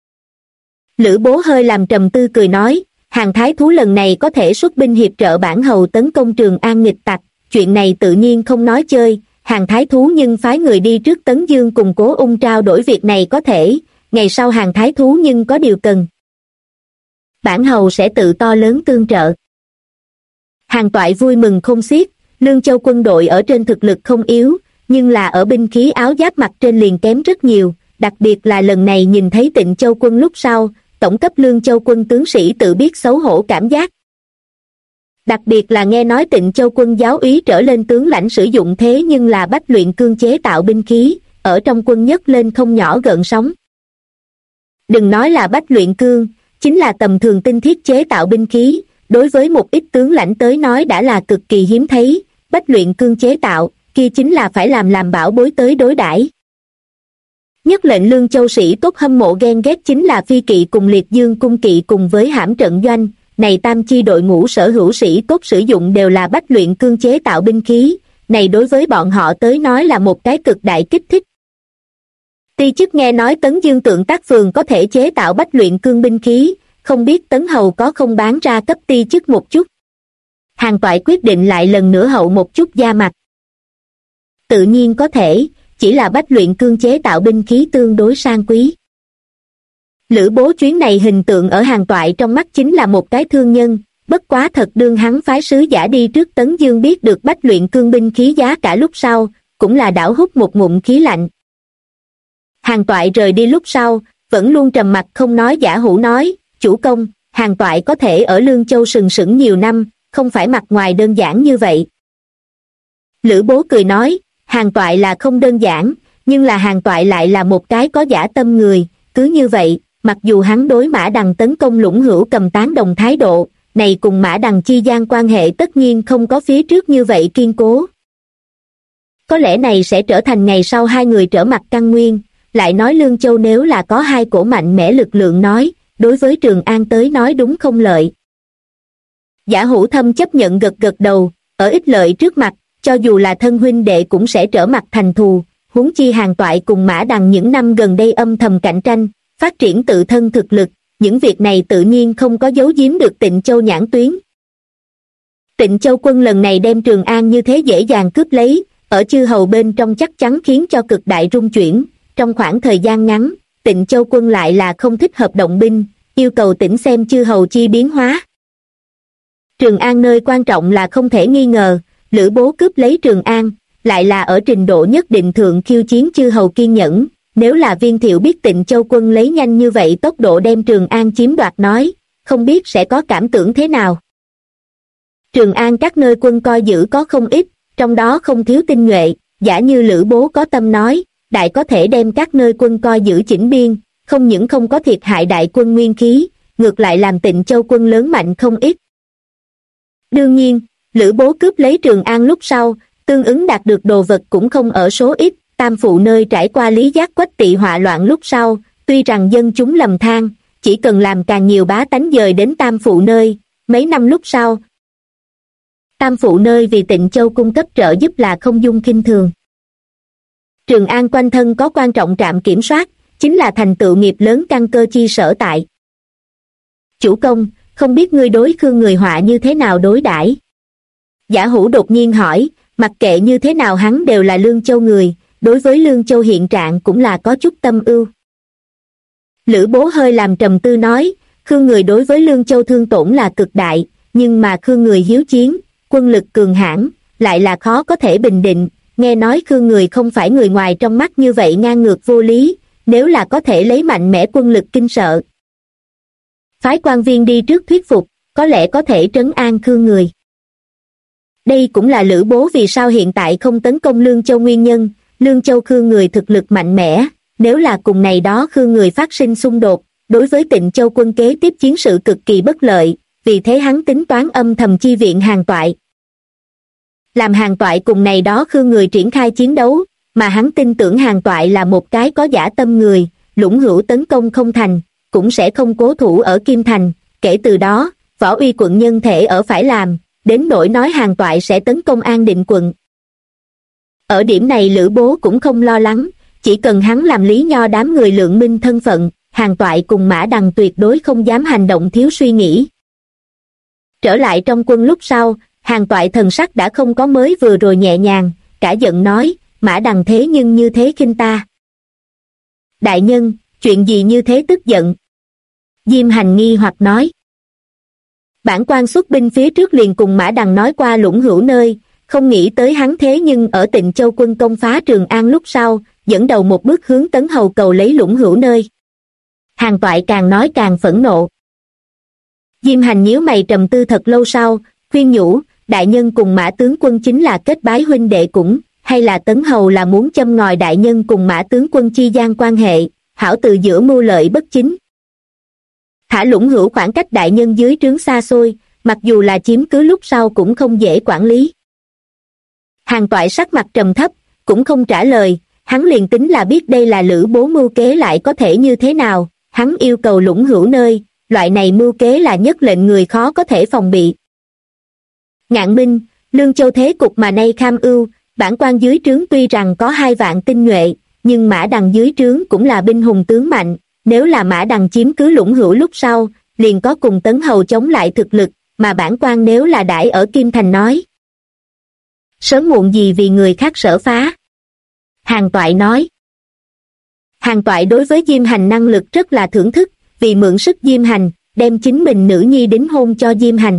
Lữ Bố hơi làm trầm tư cười nói, Hàn Thái Thú lần này có thể xuất binh hiệp trợ bản hầu tấn công Trường An nghịch tặc, chuyện này tự nhiên không nói chơi, Hàn Thái Thú nhưng phái người đi trước Tấn Dương cùng Cố Ung trao đổi việc này có thể, ngày sau Hàn Thái Thú nhưng có điều cần. Bản hầu sẽ tự to lớn tương trợ. Hàn Toại vui mừng không xiết, Lương Châu quân đội ở trên thực lực không yếu, nhưng là ở binh khí áo giáp mặt trên liền kém rất nhiều, đặc biệt là lần này nhìn thấy Tịnh Châu Quân lúc sau, tổng cấp Lương Châu Quân tướng sĩ tự biết xấu hổ cảm giác. Đặc biệt là nghe nói Tịnh Châu Quân giáo úy trở lên tướng lãnh sử dụng thế nhưng là Bách Luyện Cương chế tạo binh khí, ở trong quân nhấc lên không nhỏ gợn sóng. Đừng nói là Bách Luyện Cương, chính là tầm thường tinh thiết chế tạo binh khí, đối với một ít tướng lãnh tới nói đã là cực kỳ hiếm thấy, Bách Luyện Cương chế tạo, kia chính là phải làm bảo bối tới đối đãi. Nhất lệnh Lương Châu sĩ tốt hâm mộ ghen ghét chính là Phi kỵ cùng Liệt Dương cung kỵ cùng với Hãm trận doanh, này tam chi đội ngũ sở hữu sĩ tốt sử dụng đều là Bách Luyện Cương chế tạo binh khí, này đối với bọn họ tới nói là một cái cực đại kích thích. Ti chức nghe nói Tấn Dương Tượng Tác Phường có thể chế tạo Bách Luyện Cương binh khí, không biết Tấn Hầu có không bán ra cấp ti chức một chút. Hàn Toại quyết định lại lần nữa hậu một chút da mặt. Tự nhiên có thể, chỉ là Bách Luyện Cương chế tạo binh khí tương đối sang quý. Lữ Bố chuyến này hình tượng ở Hàn Toại trong mắt chính là một cái thương nhân, bất quá thật đương hắn phái sứ giả đi trước Tấn Dương biết được Bách Luyện Cương binh khí giá cả lúc sau, cũng là đảo hút một ngụm khí lạnh. Hàn Toại rời đi lúc sau, vẫn luôn trầm mặc không nói. Giả Hữu nói, chủ công, Hàn Toại có thể ở Lương Châu sừng sững nhiều năm, không phải mặt ngoài đơn giản như vậy. Lữ Bố cười nói, Hàn Toại là không đơn giản, nhưng là Hàn Toại lại là một cái có dã tâm người, cứ như vậy, mặc dù hắn đối Mã Đằng tấn công Lũng Hữu cầm tán đồng thái độ, này cùng Mã Đằng chi gian quan hệ tất nhiên không có phía trước như vậy kiên cố. Có lẽ này sẽ trở thành ngày sau hai người trở mặt căn nguyên, lại nói Lương Châu nếu là có hai cổ mạnh mẽ lực lượng nói, đối với Trường An tới nói đúng không lợi. Giả Hữu Thâm chấp nhận gật gật đầu, ở ích lợi trước mặt, cho dù là thân huynh đệ cũng sẽ trở mặt thành thù, huống chi Hàn Toại cùng Mã Đằng những năm gần đây âm thầm cạnh tranh, phát triển tự thân thực lực, những việc này tự nhiên không có giấu giếm được Tịnh Châu nhãn tuyến. Tịnh Châu quân lần này đem Trường An như thế dễ dàng cướp lấy, ở chư hầu bên trong chắc chắn khiến cho cực đại rung chuyển, trong khoảng thời gian ngắn, Tịnh Châu quân lại là không thích hợp động binh, yêu cầu tỉnh xem chư hầu chi biến hóa. Trường An nơi quan trọng là không thể nghi ngờ, Lữ Bố cướp lấy Trường An, lại là ở trình độ nhất định thượng khiêu chiến chư hầu kiên nhẫn, nếu là Viên Thiệu biết Tịnh Châu quân lấy nhanh như vậy tốc độ đem Trường An chiếm đoạt nói, không biết sẽ có cảm tưởng thế nào. Trường An các nơi quân coi giữ có không ít, trong đó không thiếu tinh nhuệ, giả như Lữ Bố có tâm nói, đại có thể đem các nơi quân coi giữ chỉnh biên, không những không có thiệt hại đại quân nguyên khí, ngược lại làm Tịnh Châu quân lớn mạnh không ít. Đương nhiên, Lữ Bố cướp lấy Trường An lúc sau, tương ứng đạt được đồ vật cũng không ở số ít, Tam Phụ nơi trải qua Lý Giác Quách tỵ họa loạn lúc sau, tuy rằng dân chúng lầm than, chỉ cần làm càng nhiều bá tánh dời đến Tam Phụ nơi, mấy năm lúc sau. Tam Phụ nơi vì Tịnh Châu cung cấp trợ giúp là không dung khinh thường. Trường An quanh thân có quan trọng trạm kiểm soát, chính là thành tựu nghiệp lớn căn cơ chi sở tại. Chủ công, không biết ngươi đối Khương người họa như thế nào đối đãi? Giả Hữu đột nhiên hỏi, mặc kệ như thế nào hắn đều là Lương Châu người, đối với Lương Châu hiện trạng cũng là có chút tâm ưu. Lữ Bố hơi làm trầm tư nói, Khương người đối với Lương Châu thương tổn là cực đại, nhưng mà Khương người hiếu chiến, quân lực cường hãn, lại là khó có thể bình định, nghe nói Khương người không phải người ngoài trong mắt như vậy ngang ngược vô lý, nếu là có thể lấy mạnh mẽ quân lực kinh sợ. Phái quan viên đi trước thuyết phục, có lẽ có thể trấn an Khương người. Đây cũng là Lữ Bố vì sao hiện tại không tấn công Lương Châu nguyên nhân, Lương Châu Khương người thực lực mạnh mẽ, nếu là cùng này đó Khương người phát sinh xung đột, đối với Tịnh Châu quân kế tiếp chiến sự cực kỳ bất lợi, vì thế hắn tính toán âm thầm chi viện Hàn Toại. Làm Hàn Toại cùng này đó Khương người triển khai chiến đấu, mà hắn tin tưởng Hàn Toại là một cái có dã tâm người, Lũng Hữu tấn công không thành, cũng sẽ không cố thủ ở Kim Thành, kể từ đó, Võ Uy quận nhân thể ở phải làm, đến nỗi nói Hàn Toại sẽ tấn công An Định quận. Ở điểm này Lữ Bố cũng không lo lắng, chỉ cần hắn làm Lý Nho đám người lượng minh thân phận, Hàn Toại cùng Mã Đằng tuyệt đối không dám hành động thiếu suy nghĩ. Trở lại trong quân lúc sau, Hàn Toại thần sắc đã không có mới vừa rồi nhẹ nhàng, cả giận nói, Mã Đằng thế nhưng như thế khinh ta. Đại nhân, chuyện gì như thế tức giận? Diêm Hành nghi hoặc nói. Bản quan xuất binh phía trước liền cùng Mã Đằng nói qua Lũng Hữu nơi, không nghĩ tới hắn thế nhưng ở Tịnh Châu quân công phá Trường An lúc sau, dẫn đầu một bước hướng Tấn Hầu cầu lấy Lũng Hữu nơi. Hàn Toại càng nói càng phẫn nộ. Diêm Hành nhíu mày trầm tư thật lâu sau, khuyên nhủ, đại nhân cùng Mã tướng quân chính là kết bái huynh đệ cũng, hay là Tấn Hầu là muốn châm ngòi đại nhân cùng Mã tướng quân chi gian quan hệ, hảo từ giữa mưu lợi bất chính. Thả Lũng Hữu khoảng cách đại nhân dưới trướng xa xôi, mặc dù là chiếm cứ lúc sau cũng không dễ quản lý. Hàn Toại sắc mặt trầm thấp, cũng không trả lời, hắn liền tính là biết đây là Lữ Bố mưu kế lại có thể như thế nào, hắn yêu cầu Lũng Hữu nơi, loại này mưu kế là nhất lệnh người khó có thể phòng bị. Ngạn binh, Lương Châu thế cục mà nay kham ưu, bản quan dưới trướng tuy rằng có 2 vạn tinh nhuệ, nhưng Mã Đằng dưới trướng cũng là binh hùng tướng mạnh, nếu là Mã Đằng chiếm cứ Lũng Hữu lúc sau, liền có cùng Tấn Hầu chống lại thực lực, mà bản quan nếu là đãi ở Kim Thành nói. Sớm muộn gì vì người khác sở phá. Hàn Toại nói. Hàn Toại đối với Diêm Hành năng lực rất là thưởng thức, vì mượn sức Diêm Hành, đem chính mình nữ nhi đính hôn cho Diêm Hành.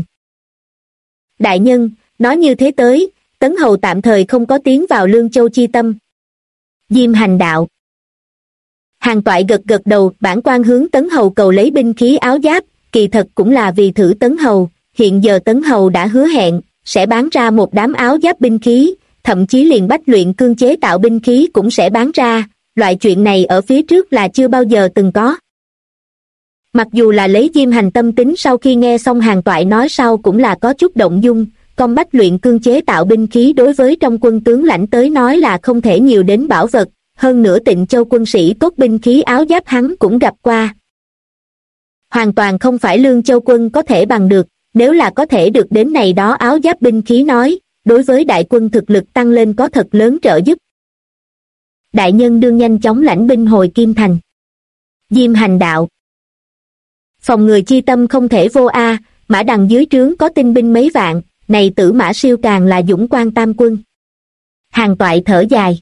Đại nhân, nói như thế tới, Tấn Hầu tạm thời không có tiến vào Lương Châu chi tâm. Diêm Hành đạo. Hàn Toại gật gật đầu, bản quan hướng Tấn Hầu cầu lấy binh khí áo giáp, kỳ thật cũng là vì thử Tấn Hầu, hiện giờ Tấn Hầu đã hứa hẹn, sẽ bán ra một đám áo giáp binh khí, thậm chí liền bách luyện cương chế tạo binh khí cũng sẽ bán ra, loại chuyện này ở phía trước là chưa bao giờ từng có. Mặc dù là lấy Diêm Hành tâm tính sau khi nghe xong Hàn Toại nói sau cũng là có chút động dung, con bách luyện cương chế tạo binh khí đối với trong quân tướng lãnh tới nói là không thể nhiều đến bảo vật, hơn nữa Tịnh Châu quân sĩ tốt binh khí áo giáp hắn cũng gặp qua. Hoàn toàn không phải Lương Châu quân có thể bằng được, nếu là có thể được đến này đó áo giáp binh khí nói, đối với đại quân thực lực tăng lên có thật lớn trợ giúp. Đại nhân đương nhanh chóng lãnh binh hồi Kim Thành. Diêm Hành đạo. Phòng người chi tâm không thể vô a, Mã Đằng dưới trướng có tinh binh mấy vạn, này Tử Mã Siêu càng là dũng quan tam quân. Hàn Toại thở dài.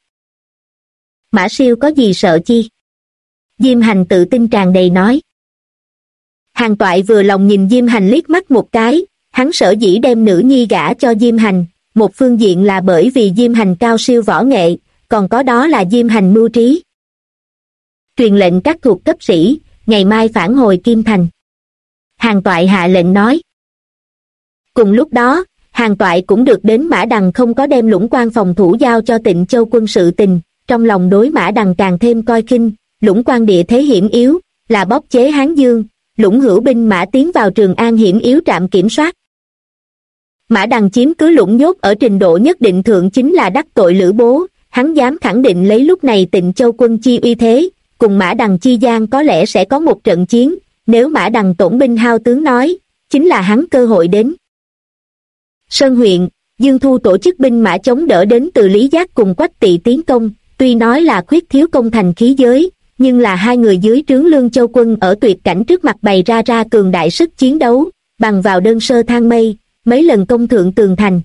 Mã Siêu có gì sợ chi? Diêm Hành tự tin tràn đầy nói. Hàn Toại vừa lòng nhìn Diêm Hành liếc mắt một cái, hắn sở dĩ đem nữ nhi gả cho Diêm Hành, một phương diện là bởi vì Diêm Hành cao siêu võ nghệ, còn có đó là Diêm Hành mưu trí. Truyền lệnh các thuộc cấp sĩ, ngày mai phản hồi Kim Thành. Hàn Toại hạ lệnh nói. Cùng lúc đó, Hàn Toại cũng được đến Mã Đằng không có đem Lũng Quan phòng thủ giao cho Tịnh Châu quân sự tình, trong lòng đối Mã Đằng càng thêm coi khinh, Lũng Quan địa thế hiểm yếu, là bóp chế Hán Dương, Lũng Hữu binh mã tiến vào Trường An hiểm yếu trạm kiểm soát. Mã Đằng chiếm cứ Lũng Nhốt ở trình độ nhất định thượng chính là đắc tội Lữ Bố, hắn dám khẳng định lấy lúc này Tịnh Châu quân chi uy thế, cùng Mã Đằng chi gian có lẽ sẽ có một trận chiến, nếu Mã Đằng tổn binh hao tướng nói, chính là hắn cơ hội đến. Sơn huyện, Dương Thu tổ chức binh mã chống đỡ đến từ Lý Giác cùng Quách Tỵ tiến công, tuy nói là khuyết thiếu công thành khí giới, nhưng là hai người dưới trướng Lương Châu quân ở tuyệt cảnh trước mặt bày ra cường đại sức chiến đấu, bằng vào đơn sơ thang mây, mấy lần công thượng tường thành.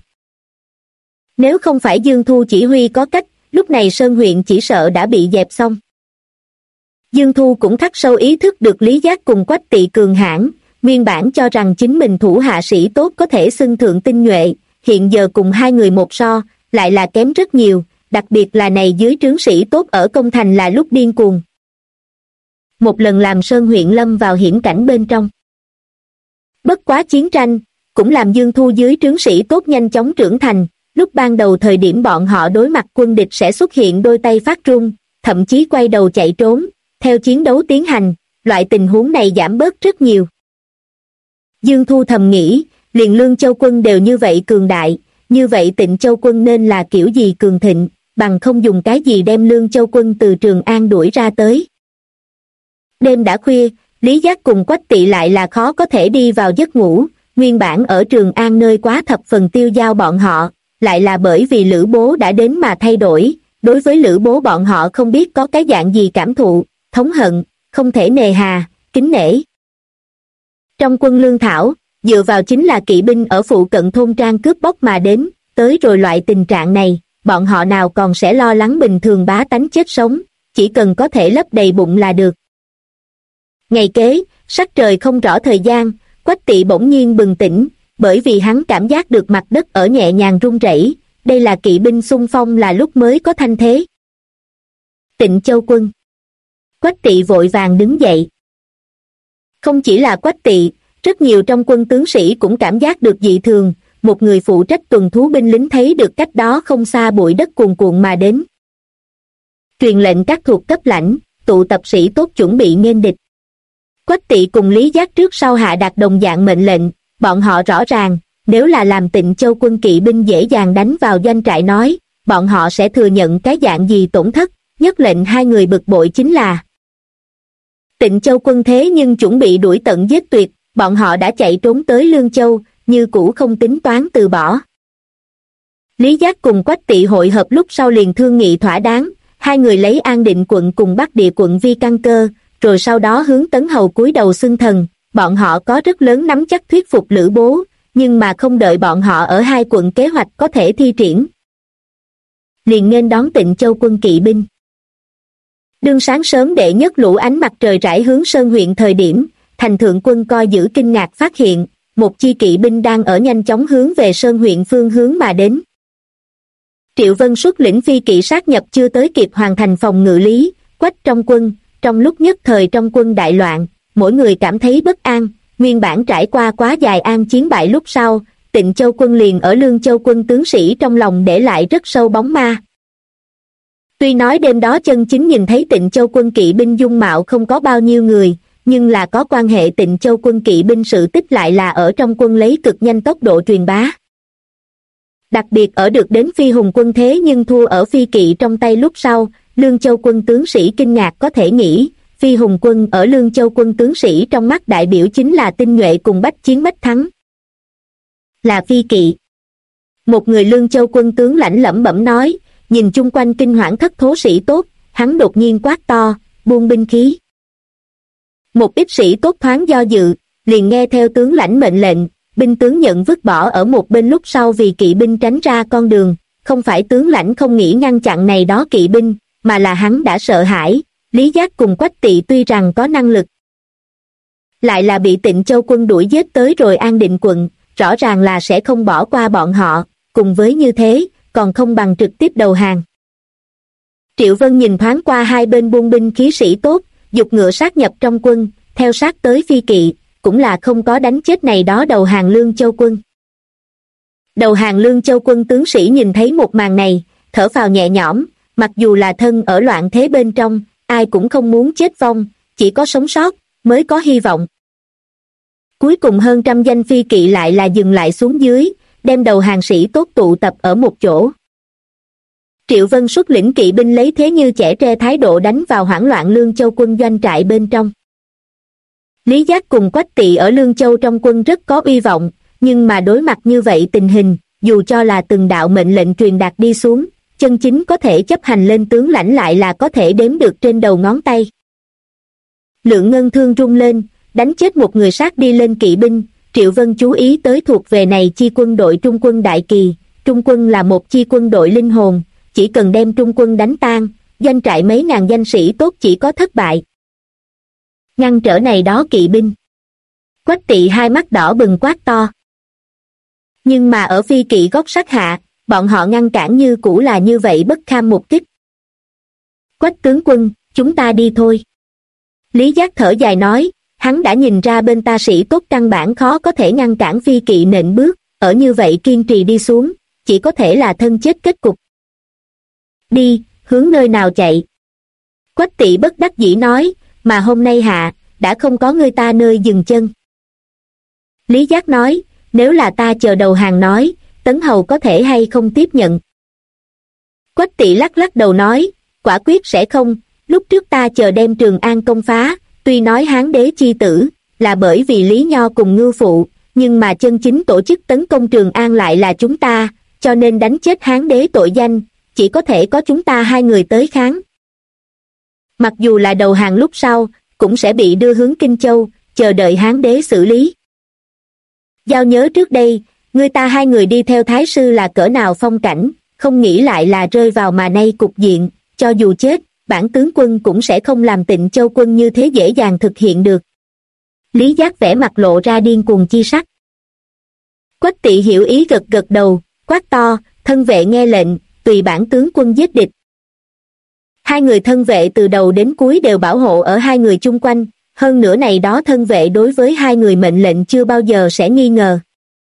Nếu không phải Dương Thu chỉ huy có cách, lúc này Sơn huyện chỉ sợ đã bị dẹp xong. Dương Thu cũng khắc sâu ý thức được Lý Giác cùng Quách Tỵ cường hãn, nguyên bản cho rằng chính mình thủ hạ sĩ tốt có thể xưng thượng tinh nhuệ, hiện giờ cùng hai người một so, lại là kém rất nhiều, đặc biệt là này dưới trướng sĩ tốt ở công thành là lúc điên cuồng. Một lần làm Sơn huyện lâm vào hiểm cảnh bên trong. Bất quá chiến tranh, cũng làm Dương Thu dưới trướng sĩ tốt nhanh chóng trưởng thành, lúc ban đầu thời điểm bọn họ đối mặt quân địch sẽ xuất hiện đôi tay phát run, thậm chí quay đầu chạy trốn, theo chiến đấu tiến hành, loại tình huống này giảm bớt rất nhiều. Dương Thu thầm nghĩ, liền Lương Châu quân đều như vậy cường đại, như vậy Tịnh Châu quân nên là kiểu gì cường thịnh, bằng không dùng cái gì đem Lương Châu quân từ Trường An đuổi ra tới. Đêm đã khuya, Lý Giác cùng Quách Tỵ lại là khó có thể đi vào giấc ngủ, nguyên bản ở Trường An nơi quá thập phần tiêu dao bọn họ, lại là bởi vì Lữ Bố đã đến mà thay đổi, đối với Lữ Bố bọn họ không biết có cái dạng gì cảm thụ, thống hận, không thể nề hà, kính nể. Trong quân lương thảo, dựa vào chính là kỵ binh ở phụ cận thôn trang cướp bóc mà đến, tới rồi loại tình trạng này, bọn họ nào còn sẽ lo lắng bình thường bá tánh chết sống, chỉ cần có thể lấp đầy bụng là được. Ngày kế, sắc trời không rõ thời gian, Quách Tỵ bỗng nhiên bừng tỉnh, bởi vì hắn cảm giác được mặt đất ở nhẹ nhàng rung rẩy, đây là kỵ binh xung phong là lúc mới có thanh thế. Tịnh Châu quân. Quách Tỵ vội vàng đứng dậy. Không chỉ là Quách Tỵ, rất nhiều trong quân tướng sĩ cũng cảm giác được dị thường, một người phụ trách tuần thú binh lính thấy được cách đó không xa bụi đất cuồn cuộn mà đến. Truyền lệnh các thuộc cấp lãnh, tụ tập sĩ tốt chuẩn bị nghênh địch. Quách Tỵ cùng Lý Giác trước sau hạ đạt đồng dạng mệnh lệnh, bọn họ rõ ràng, nếu là làm Tịnh Châu quân kỵ binh dễ dàng đánh vào doanh trại nói, bọn họ sẽ thừa nhận cái dạng gì tổn thất, nhất lệnh hai người bực bội chính là Tịnh Châu quân thế nhưng chuẩn bị đuổi tận giết tuyệt, bọn họ đã chạy trốn tới Lương Châu, như cũ không tính toán từ bỏ. Lý Giác cùng Quách Tỵ hội hợp lúc sau liền thương nghị thỏa đáng, hai người lấy An Định quận cùng Bắc Địa quận vi căn cơ, rồi sau đó hướng Tấn Hầu cúi đầu xưng thần, bọn họ có rất lớn nắm chắc thuyết phục Lữ Bố, nhưng mà không đợi bọn họ ở hai quận kế hoạch có thể thi triển. Liền nghênh đón Tịnh Châu quân kỵ binh. Đương sáng sớm đệ nhất lũ ánh mặt trời rải hướng Sơn huyện thời điểm, thành thượng quân coi giữ kinh ngạc phát hiện, một chi kỵ binh đang ở nhanh chóng hướng về Sơn huyện phương hướng mà đến. Triệu Vân xuất lĩnh phi kỵ sát nhập chưa tới kịp hoàn thành phòng ngự Lý, Quách trong quân, trong lúc nhất thời trong quân đại loạn, mỗi người cảm thấy bất an, nguyên bản trải qua quá dài an chiến bại lúc sau, Tịnh Châu quân liền ở Lương Châu quân tướng sĩ trong lòng để lại rất sâu bóng ma. Tuy nói đêm đó chân chính nhìn thấy Tịnh Châu quân kỵ binh dung mạo không có bao nhiêu người, nhưng là có quan hệ Tịnh Châu quân kỵ binh sự tích lại là ở trong quân lấy cực nhanh tốc độ truyền bá. Đặc biệt ở được đến Phi Hùng quân thế nhưng thua ở phi kỵ trong tay lúc sau, Lương Châu quân tướng sĩ kinh ngạc có thể nghĩ, Phi Hùng quân ở Lương Châu quân tướng sĩ trong mắt đại biểu chính là tinh nhuệ cùng bách chiến bách thắng. Là phi kỵ. Một người Lương Châu quân tướng lãnh lẩm bẩm nói, nhìn chung quanh kinh hoảng thất thố sĩ tốt, hắn đột nhiên quát to, buông binh khí. Một ít sĩ tốt thoáng do dự, liền nghe theo tướng lãnh mệnh lệnh, binh tướng nhận vứt bỏ ở một bên lúc sau vì kỵ binh tránh ra con đường, không phải tướng lãnh không nghĩ ngăn chặn này đó kỵ binh, mà là hắn đã sợ hãi, Lý Giác cùng Quách Tỵ tuy rằng có năng lực, lại là bị Tịnh Châu quân đuổi giết tới rồi An Định quận, rõ ràng là sẽ không bỏ qua bọn họ, cùng với như thế, còn không bằng trực tiếp đầu hàng. Triệu Vân nhìn thoáng qua hai bên buông binh khí sĩ tốt, dục ngựa sát nhập trong quân, theo sát tới phi kỵ, cũng là không có đánh chết này đó đầu hàng Lương Châu quân. Đầu hàng Lương Châu quân tướng sĩ nhìn thấy một màn này, thở phào nhẹ nhõm, mặc dù là thân ở loạn thế bên trong, ai cũng không muốn chết vong, chỉ có sống sót, mới có hy vọng. Cuối cùng hơn trăm danh phi kỵ lại là dừng lại xuống dưới, đem đầu hàng sĩ tốt tụ tập ở một chỗ. Triệu Vân xuất lĩnh kỵ binh lấy thế như chẻ tre thái độ đánh vào hoảng loạn Lương Châu quân doanh trại bên trong. Lý Giác cùng Quách Tỵ ở Lương Châu trong quân rất có uy vọng, nhưng mà đối mặt như vậy tình hình, dù cho là từng đạo mệnh lệnh truyền đạt đi xuống, chân chính có thể chấp hành lên tướng lãnh lại là có thể đếm được trên đầu ngón tay. Lượng ngân thương rung lên, đánh chết một người sát đi lên kỵ binh, Triệu Vân chú ý tới thuộc về này chi quân đội Trung quân Đại Kỳ, Trung quân là một chi quân đội linh hồn, chỉ cần đem Trung quân đánh tan, doanh trại mấy ngàn danh sĩ tốt chỉ có thất bại. Ngăn trở này đó kỵ binh. Quách Tỵ hai mắt đỏ bừng quát to. Nhưng mà ở phi kỵ gót sắt hạ, bọn họ ngăn cản như cũ là như vậy bất kham một kích. Quách tướng quân, chúng ta đi thôi. Lý Giác thở dài nói, hắn đã nhìn ra bên ta sĩ tốt căn bản khó có thể ngăn cản phi kỵ nện bước, ở như vậy kiên trì đi xuống, chỉ có thể là thân chết kết cục. Đi, hướng nơi nào chạy? Quách Tỵ bất đắc dĩ nói, mà hôm nay hạ, đã không có người ta nơi dừng chân. Lý Giác nói, nếu là ta chờ đầu hàng nói, Tấn Hầu có thể hay không tiếp nhận? Quách Tỵ lắc lắc đầu nói, quả quyết sẽ không, lúc trước ta chờ đem Trường An công phá, tuy nói Hán đế chi tử, là bởi vì Lý Nho cùng Ngưu Phụ, nhưng mà chân chính tổ chức tấn công Trường An lại là chúng ta, cho nên đánh chết Hán đế tội danh, chỉ có thể có chúng ta hai người tới kháng. Mặc dù là đầu hàng lúc sau, cũng sẽ bị đưa hướng Kinh Châu, chờ đợi Hán đế xử lý. Giao nhớ trước đây, người ta hai người đi theo Thái sư là cỡ nào phong cảnh, không nghĩ lại là rơi vào mà nay cục diện, cho dù chết, bản tướng quân cũng sẽ không làm Tịnh Châu quân như thế dễ dàng thực hiện được. Lý Giác vẻ mặt lộ ra điên cuồng chi sắc. Quách Tỵ hiểu ý gật gật đầu, quát to, thân vệ nghe lệnh, tùy bản tướng quân giết địch. Hai người thân vệ từ đầu đến cuối đều bảo hộ ở hai người chung quanh, hơn nữa này đó thân vệ đối với hai người mệnh lệnh chưa bao giờ sẽ nghi ngờ.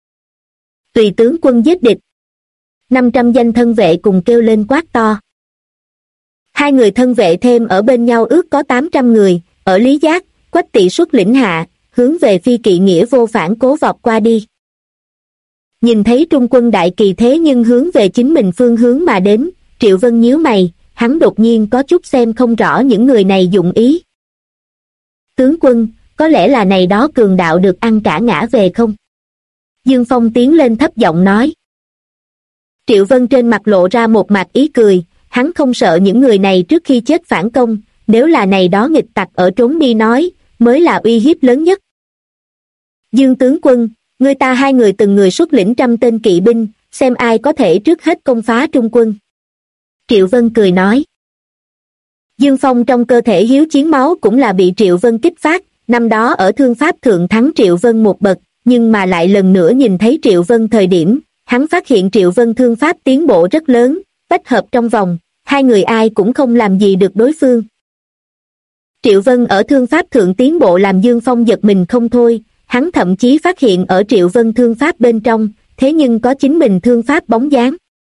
Tùy tướng quân giết địch. 500 danh thân vệ cùng kêu lên quát to. Hai người thân vệ thêm ở bên nhau ước có 800 người, ở Lý Giác, Quách Tỵ xuất lĩnh hạ, hướng về Phi Kỵ nghĩa vô phản cố vọt qua đi. Nhìn thấy trung quân đại kỳ thế nhưng hướng về chính mình phương hướng mà đến, Triệu Vân nhíu mày, hắn đột nhiên có chút xem không rõ những người này dụng ý. Tướng quân, có lẽ là này đó cường đạo được ăn cả ngã về không? Dương Phong tiến lên thấp giọng nói. Triệu Vân trên mặt lộ ra một mặt ý cười, hắn không sợ những người này trước khi chết phản công, nếu là này đó nghịch tặc ở trốn đi nói, mới là uy hiếp lớn nhất. Dương tướng quân, người ta hai người từng người xuất lĩnh 100 tên kỵ binh, xem ai có thể trước hết công phá trung quân. Triệu Vân cười nói. Dương Phong trong cơ thể hiếu chiến máu cũng là bị Triệu Vân kích phát, năm đó ở thương pháp thượng thắng Triệu Vân một bậc, nhưng mà lại lần nữa nhìn thấy Triệu Vân thời điểm, hắn phát hiện Triệu Vân thương pháp tiến bộ rất lớn, bách hợp trong vòng, hai người ai cũng không làm gì được đối phương. Triệu Vân ở thương pháp thượng tiến bộ làm Dương Phong giật mình không thôi, hắn thậm chí phát hiện ở Triệu Vân thương pháp bên trong, thế nhưng có chính mình thương pháp bóng dáng.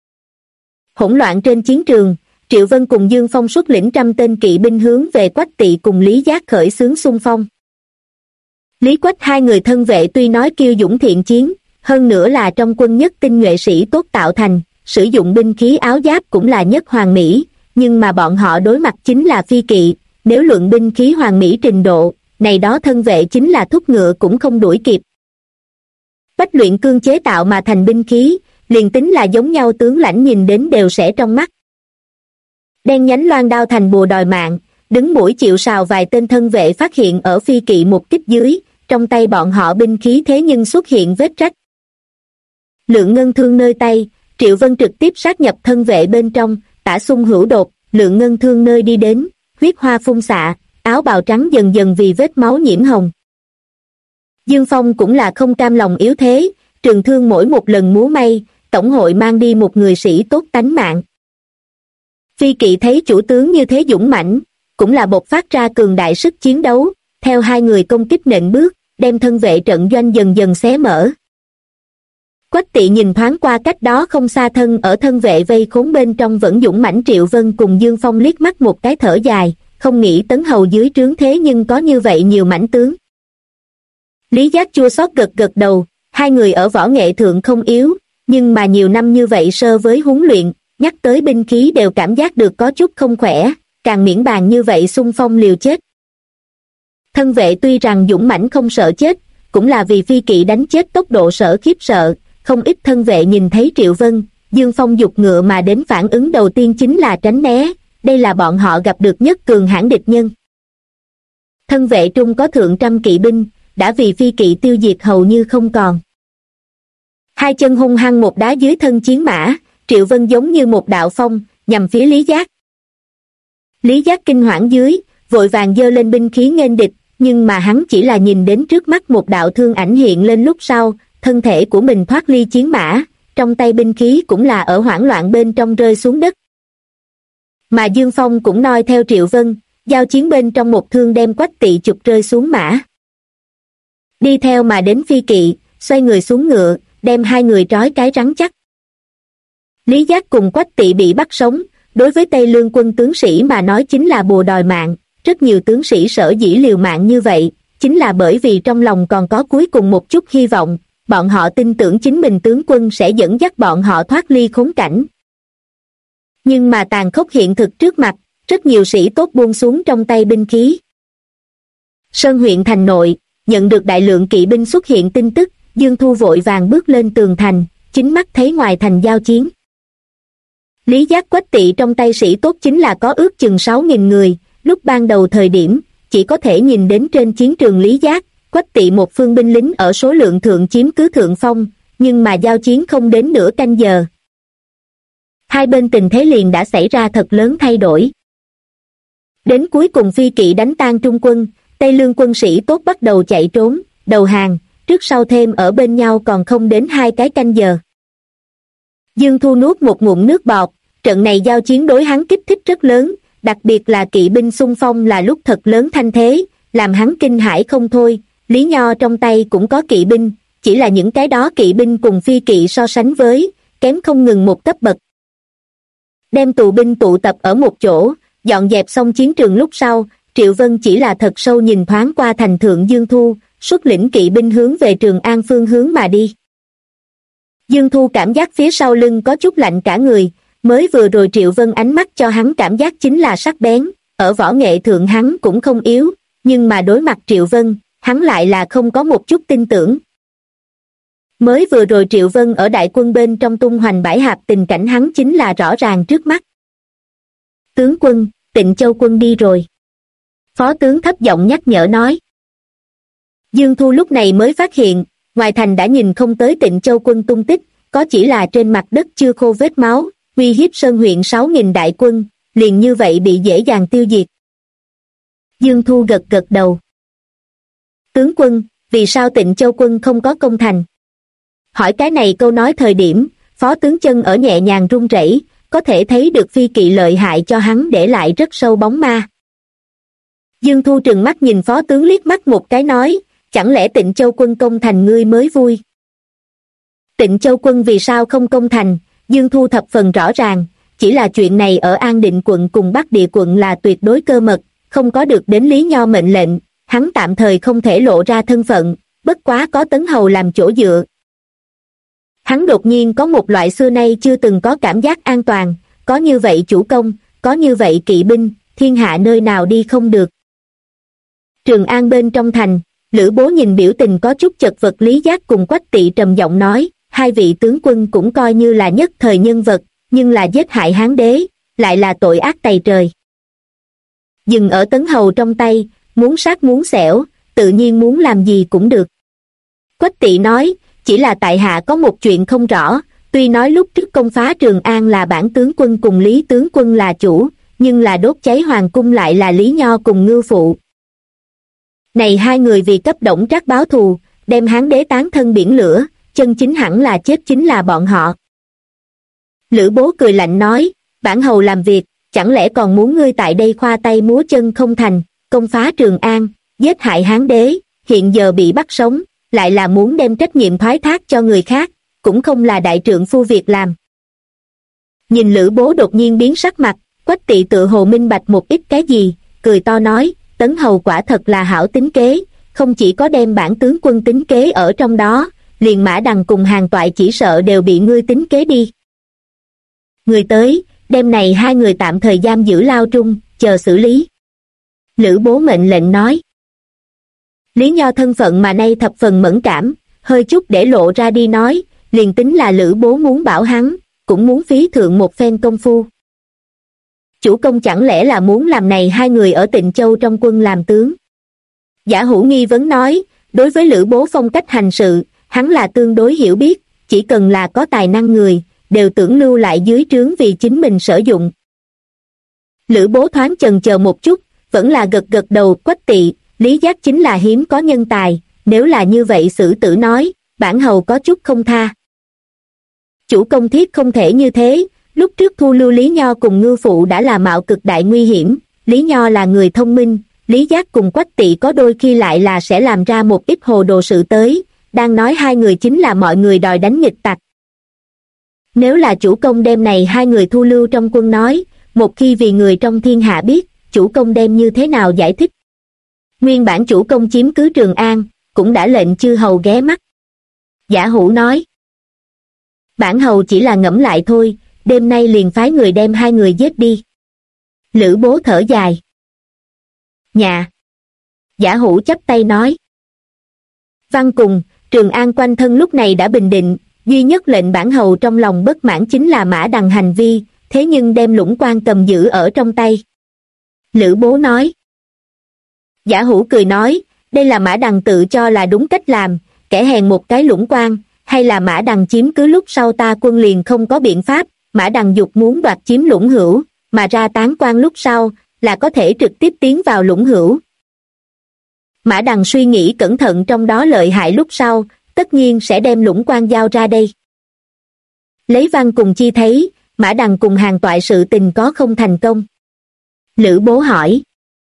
Hỗn loạn trên chiến trường, Triệu Vân cùng Dương Phong xuất lĩnh 100 tên kỵ binh hướng về Quách Tỵ cùng Lý Giác khởi xướng xung phong. Lý Quách hai người thân vệ tuy nói kiêu dũng thiện chiến, hơn nữa là trong quân nhất tinh nhuệ sĩ tốt tạo thành, sử dụng binh khí áo giáp cũng là nhất hoàn mỹ, nhưng mà bọn họ đối mặt chính là phi kỵ, nếu luận binh khí hoàn mỹ trình độ, này đó thân vệ chính là thúc ngựa cũng không đuổi kịp. Bách luyện cương chế tạo mà thành binh khí, liền tính là giống nhau tướng lãnh nhìn đến đều sẽ trong mắt. Đen nhánh loan đao thành bùa đòi mạng, đứng mũi chịu sào vài tên thân vệ phát hiện ở phi kỵ một kích dưới, trong tay bọn họ binh khí thế nhưng xuất hiện vết rách. Lượng ngân thương nơi tay, Triệu Vân trực tiếp sát nhập thân vệ bên trong, tả xung hữu đột, lượng ngân thương nơi đi đến, huyết hoa phun xạ, áo bào trắng dần dần vì vết máu nhiễm hồng. Dương Phong cũng là không cam lòng yếu thế, trường thương mỗi một lần múa may, tổng hội mang đi một người sĩ tốt tánh mạng. Phi kỵ thấy chủ tướng như thế dũng mãnh, cũng là bộc phát ra cường đại sức chiến đấu, theo hai người công kích nện bước, đem thân vệ trận doanh dần dần xé mở. Quách Tỵ nhìn thoáng qua cách đó không xa thân ở thân vệ vây khốn bên trong vẫn dũng mãnh Triệu Vân cùng Dương Phong liếc mắt một cái thở dài, không nghĩ Tấn Hầu dưới trướng thế nhưng có như vậy nhiều mãnh tướng. Lý Giác chua xót gật gật đầu, hai người ở võ nghệ thượng không yếu, nhưng mà nhiều năm như vậy sơ với huấn luyện, nhắc tới binh khí đều cảm giác được có chút không khỏe, càng miễn bàn như vậy xung phong liều chết. Thân vệ tuy rằng dũng mãnh không sợ chết, cũng là vì phi kỵ đánh chết tốc độ sợ khiếp sợ, không ít thân vệ nhìn thấy Triệu Vân, Dương Phong giục ngựa mà đến phản ứng đầu tiên chính là tránh né, đây là bọn họ gặp được nhất cường hãn địch nhân. Thân vệ trung có thượng trăm kỵ binh, đã vì phi kỵ tiêu diệt hầu như không còn. Hai chân hung hăng một đá dưới thân chiến mã, Triệu Vân giống như một đạo phong, nhằm phía Lý Giác. Lý Giác kinh hoảng dưới, vội vàng giơ lên binh khí nghênh địch, nhưng mà hắn chỉ là nhìn đến trước mắt một đạo thương ảnh hiện lên lúc sau, thân thể của mình thoát ly chiến mã, trong tay binh khí cũng là ở hoảng loạn bên trong rơi xuống đất. Mà Dương Phong cũng noi theo Triệu Vân, giao chiến bên trong một thương đem Quách Tỵ chụp rơi xuống mã. Đi theo mà đến phi kỵ, xoay người xuống ngựa, đem hai người trói cái rắn chắc. Lý Giác cùng Quách Tỵ bị bắt sống, đối với Tây Lương quân tướng sĩ mà nói chính là bùa đòi mạng, rất nhiều tướng sĩ sở dĩ liều mạng như vậy, chính là bởi vì trong lòng còn có cuối cùng một chút hy vọng, bọn họ tin tưởng chính mình tướng quân sẽ dẫn dắt bọn họ thoát ly khốn cảnh. Nhưng mà tàn khốc hiện thực trước mặt, rất nhiều sĩ tốt buông xuống trong tay binh khí. Sơn huyện thành nội, nhận được đại lượng kỵ binh xuất hiện tin tức, Dương Thu vội vàng bước lên tường thành, chính mắt thấy ngoài thành giao chiến. Lý Giác Quách Tỵ trong tay sĩ tốt chính là có ước chừng 6.000 người, lúc ban đầu thời điểm, chỉ có thể nhìn đến trên chiến trường Lý Giác, Quách Tỵ một phương binh lính ở số lượng thượng chiếm cứ thượng phong, nhưng mà giao chiến không đến nửa canh giờ. Hai bên tình thế liền đã xảy ra thật lớn thay đổi. Đến cuối cùng phi kỵ đánh tan trung quân, Tây Lương quân sĩ tốt bắt đầu chạy trốn, đầu hàng, trước sau thêm ở bên nhau còn không đến 2 cái canh giờ. Dương Thu nuốt một ngụm nước bọt, trận này giao chiến đối hắn kích thích rất lớn, đặc biệt là kỵ binh xung phong là lúc thật lớn thanh thế, làm hắn kinh hãi không thôi. Lý Nho trong tay cũng có kỵ binh, chỉ là những cái đó kỵ binh cùng phi kỵ so sánh với, kém không ngừng một cấp bậc. Đem tù binh tụ tập ở một chỗ, dọn dẹp xong chiến trường lúc sau, Triệu Vân chỉ là thật sâu nhìn thoáng qua thành thượng Dương Thu, xuất lĩnh kỵ binh hướng về Trường An phương hướng mà đi. Dương Thu cảm giác phía sau lưng có chút lạnh cả người, mới vừa rồi Triệu Vân ánh mắt cho hắn cảm giác chính là sắc bén, ở võ nghệ thượng hắn cũng không yếu, nhưng mà đối mặt Triệu Vân, hắn lại là không có một chút tin tưởng. Mới vừa rồi Triệu Vân ở đại quân bên trong tung hoành bãi hạp, tình cảnh hắn chính là rõ ràng trước mắt. Tướng quân, Tịnh Châu quân đi rồi. Phó tướng thấp giọng nhắc nhở nói. Dương Thu lúc này mới phát hiện, ngoài thành đã nhìn không tới Tịnh Châu quân tung tích, có chỉ là trên mặt đất chưa khô vết máu, uy hiếp Sơn huyện 6.000 đại quân, liền như vậy bị dễ dàng tiêu diệt. Dương Thu gật gật đầu. Tướng quân, vì sao Tịnh Châu quân không có công thành? Hỏi cái này câu nói thời điểm, phó tướng chân ở nhẹ nhàng run rẩy, có thể thấy được phi kỵ lợi hại cho hắn để lại rất sâu bóng ma. Dương Thu trừng mắt nhìn phó tướng liếc mắt một cái nói, chẳng lẽ Tịnh Châu quân công thành ngươi mới vui? Tịnh Châu quân vì sao không công thành, Dương Thu thập phần rõ ràng, chỉ là chuyện này ở An Định quận cùng Bắc Địa quận là tuyệt đối cơ mật, không có được đến Lý Nho mệnh lệnh, hắn tạm thời không thể lộ ra thân phận, bất quá có Tấn Hầu làm chỗ dựa. Hắn đột nhiên có một loại xưa nay chưa từng có cảm giác an toàn, có như vậy chủ công, có như vậy kỵ binh, thiên hạ nơi nào đi không được. Trường An bên trong thành, Lữ Bố nhìn biểu tình có chút chật vật Lý Giác cùng Quách Tỵ trầm giọng nói, hai vị tướng quân cũng coi như là nhất thời nhân vật, nhưng là giết hại Hán đế, lại là tội ác tày trời. Dừng ở Tấn Hầu trong tay, muốn sát muốn xẻo, tự nhiên muốn làm gì cũng được. Quách Tỵ nói, chỉ là tại hạ có một chuyện không rõ, tuy nói lúc trước công phá Trường An là bản tướng quân cùng Lý tướng quân là chủ, nhưng là đốt cháy hoàng cung lại là Lý Nho cùng Ngưu Phụ. Này hai người vì cấp Đổng Trác báo thù, đem Hán đế táng thân biển lửa, chân chính hẳn là chết chính là bọn họ. Lữ Bố cười lạnh nói, bản hầu làm việc, chẳng lẽ còn muốn ngươi tại đây khoa tay múa chân không thành, công phá Trường An, giết hại Hán đế, hiện giờ bị bắt sống, lại là muốn đem trách nhiệm thoái thác cho người khác, cũng không là đại trượng phu việc làm. Nhìn Lữ Bố đột nhiên biến sắc mặt, Quách Tỵ tự hồ minh bạch một ít cái gì, cười to nói, Tấn Hầu quả thật là hảo tính kế, không chỉ có đem bản tướng quân tính kế ở trong đó, liền Mã Đằng cùng Hàn Toại chỉ sợ đều bị ngươi tính kế đi. Người tới, đêm này hai người tạm thời giam giữ lao trung, chờ xử lý. Lữ Bố mệnh lệnh nói. Lý Nho thân phận mà nay thập phần mẫn cảm, hơi chút để lộ ra đi nói, liền tính là Lữ Bố muốn bảo hắn, cũng muốn phí thượng một phen công phu. Chủ công chẳng lẽ là muốn làm này hai người ở Tịnh Châu trong quân làm tướng? Giả Hữu nghi vấn nói, đối với Lữ Bố phong cách hành sự, hắn là tương đối hiểu biết, chỉ cần là có tài năng người, đều tưởng lưu lại dưới trướng vì chính mình sử dụng. Lữ Bố thoáng chần chờ một chút, vẫn là gật gật đầu. Quách Tỵ, Lý Giác chính là hiếm có nhân tài, nếu là như vậy xử tử nói, bản hầu có chút không tha. Chủ công thiết không thể như thế, lúc trước thu lưu Lý Nho cùng Ngưu Phụ đã là mạo cực đại nguy hiểm, Lý Nho là người thông minh, Lý Giác cùng Quách Tỵ có đôi khi lại là sẽ làm ra một ít hồ đồ sự tới, đang nói hai người chính là mọi người đòi đánh nghịch tặc. Nếu là chủ công đem này hai người thu lưu trong quân nói, một khi vì người trong thiên hạ biết, chủ công đem như thế nào giải thích? Nguyên bản chủ công chiếm cứ Trường An, cũng đã lệnh chư hầu ghé mắt. Giả Hữu nói, bản hầu chỉ là ngẫm lại thôi, đêm nay liền phái người đem hai người giết đi. Lữ Bố thở dài. Nhà. Giả Hữu chắp tay nói. Văn cùng, Trường An quanh thân lúc này đã bình định, duy nhất lệnh bản hầu trong lòng bất mãn chính là Mã Đằng hành vi, thế nhưng đem Lũng Quan cầm giữ ở trong tay. Lữ Bố nói. Giả Hữu cười nói, đây là Mã Đằng tự cho là đúng cách làm, kẻ hèn một cái Lũng Quan, hay là Mã Đằng chiếm cứ lúc sau ta quân liền không có biện pháp, Mã Đằng dục muốn đoạt chiếm Lũng Hữu, mà ra tán quan lúc sau, là có thể trực tiếp tiến vào Lũng Hữu. Mã Đằng suy nghĩ cẩn thận trong đó lợi hại lúc sau, tất nhiên sẽ đem Lũng Quan giao ra đây. lấy văn cùng chi thấy, Mã Đằng cùng Hàn Toại sự tình có không thành công? Lữ Bố hỏi.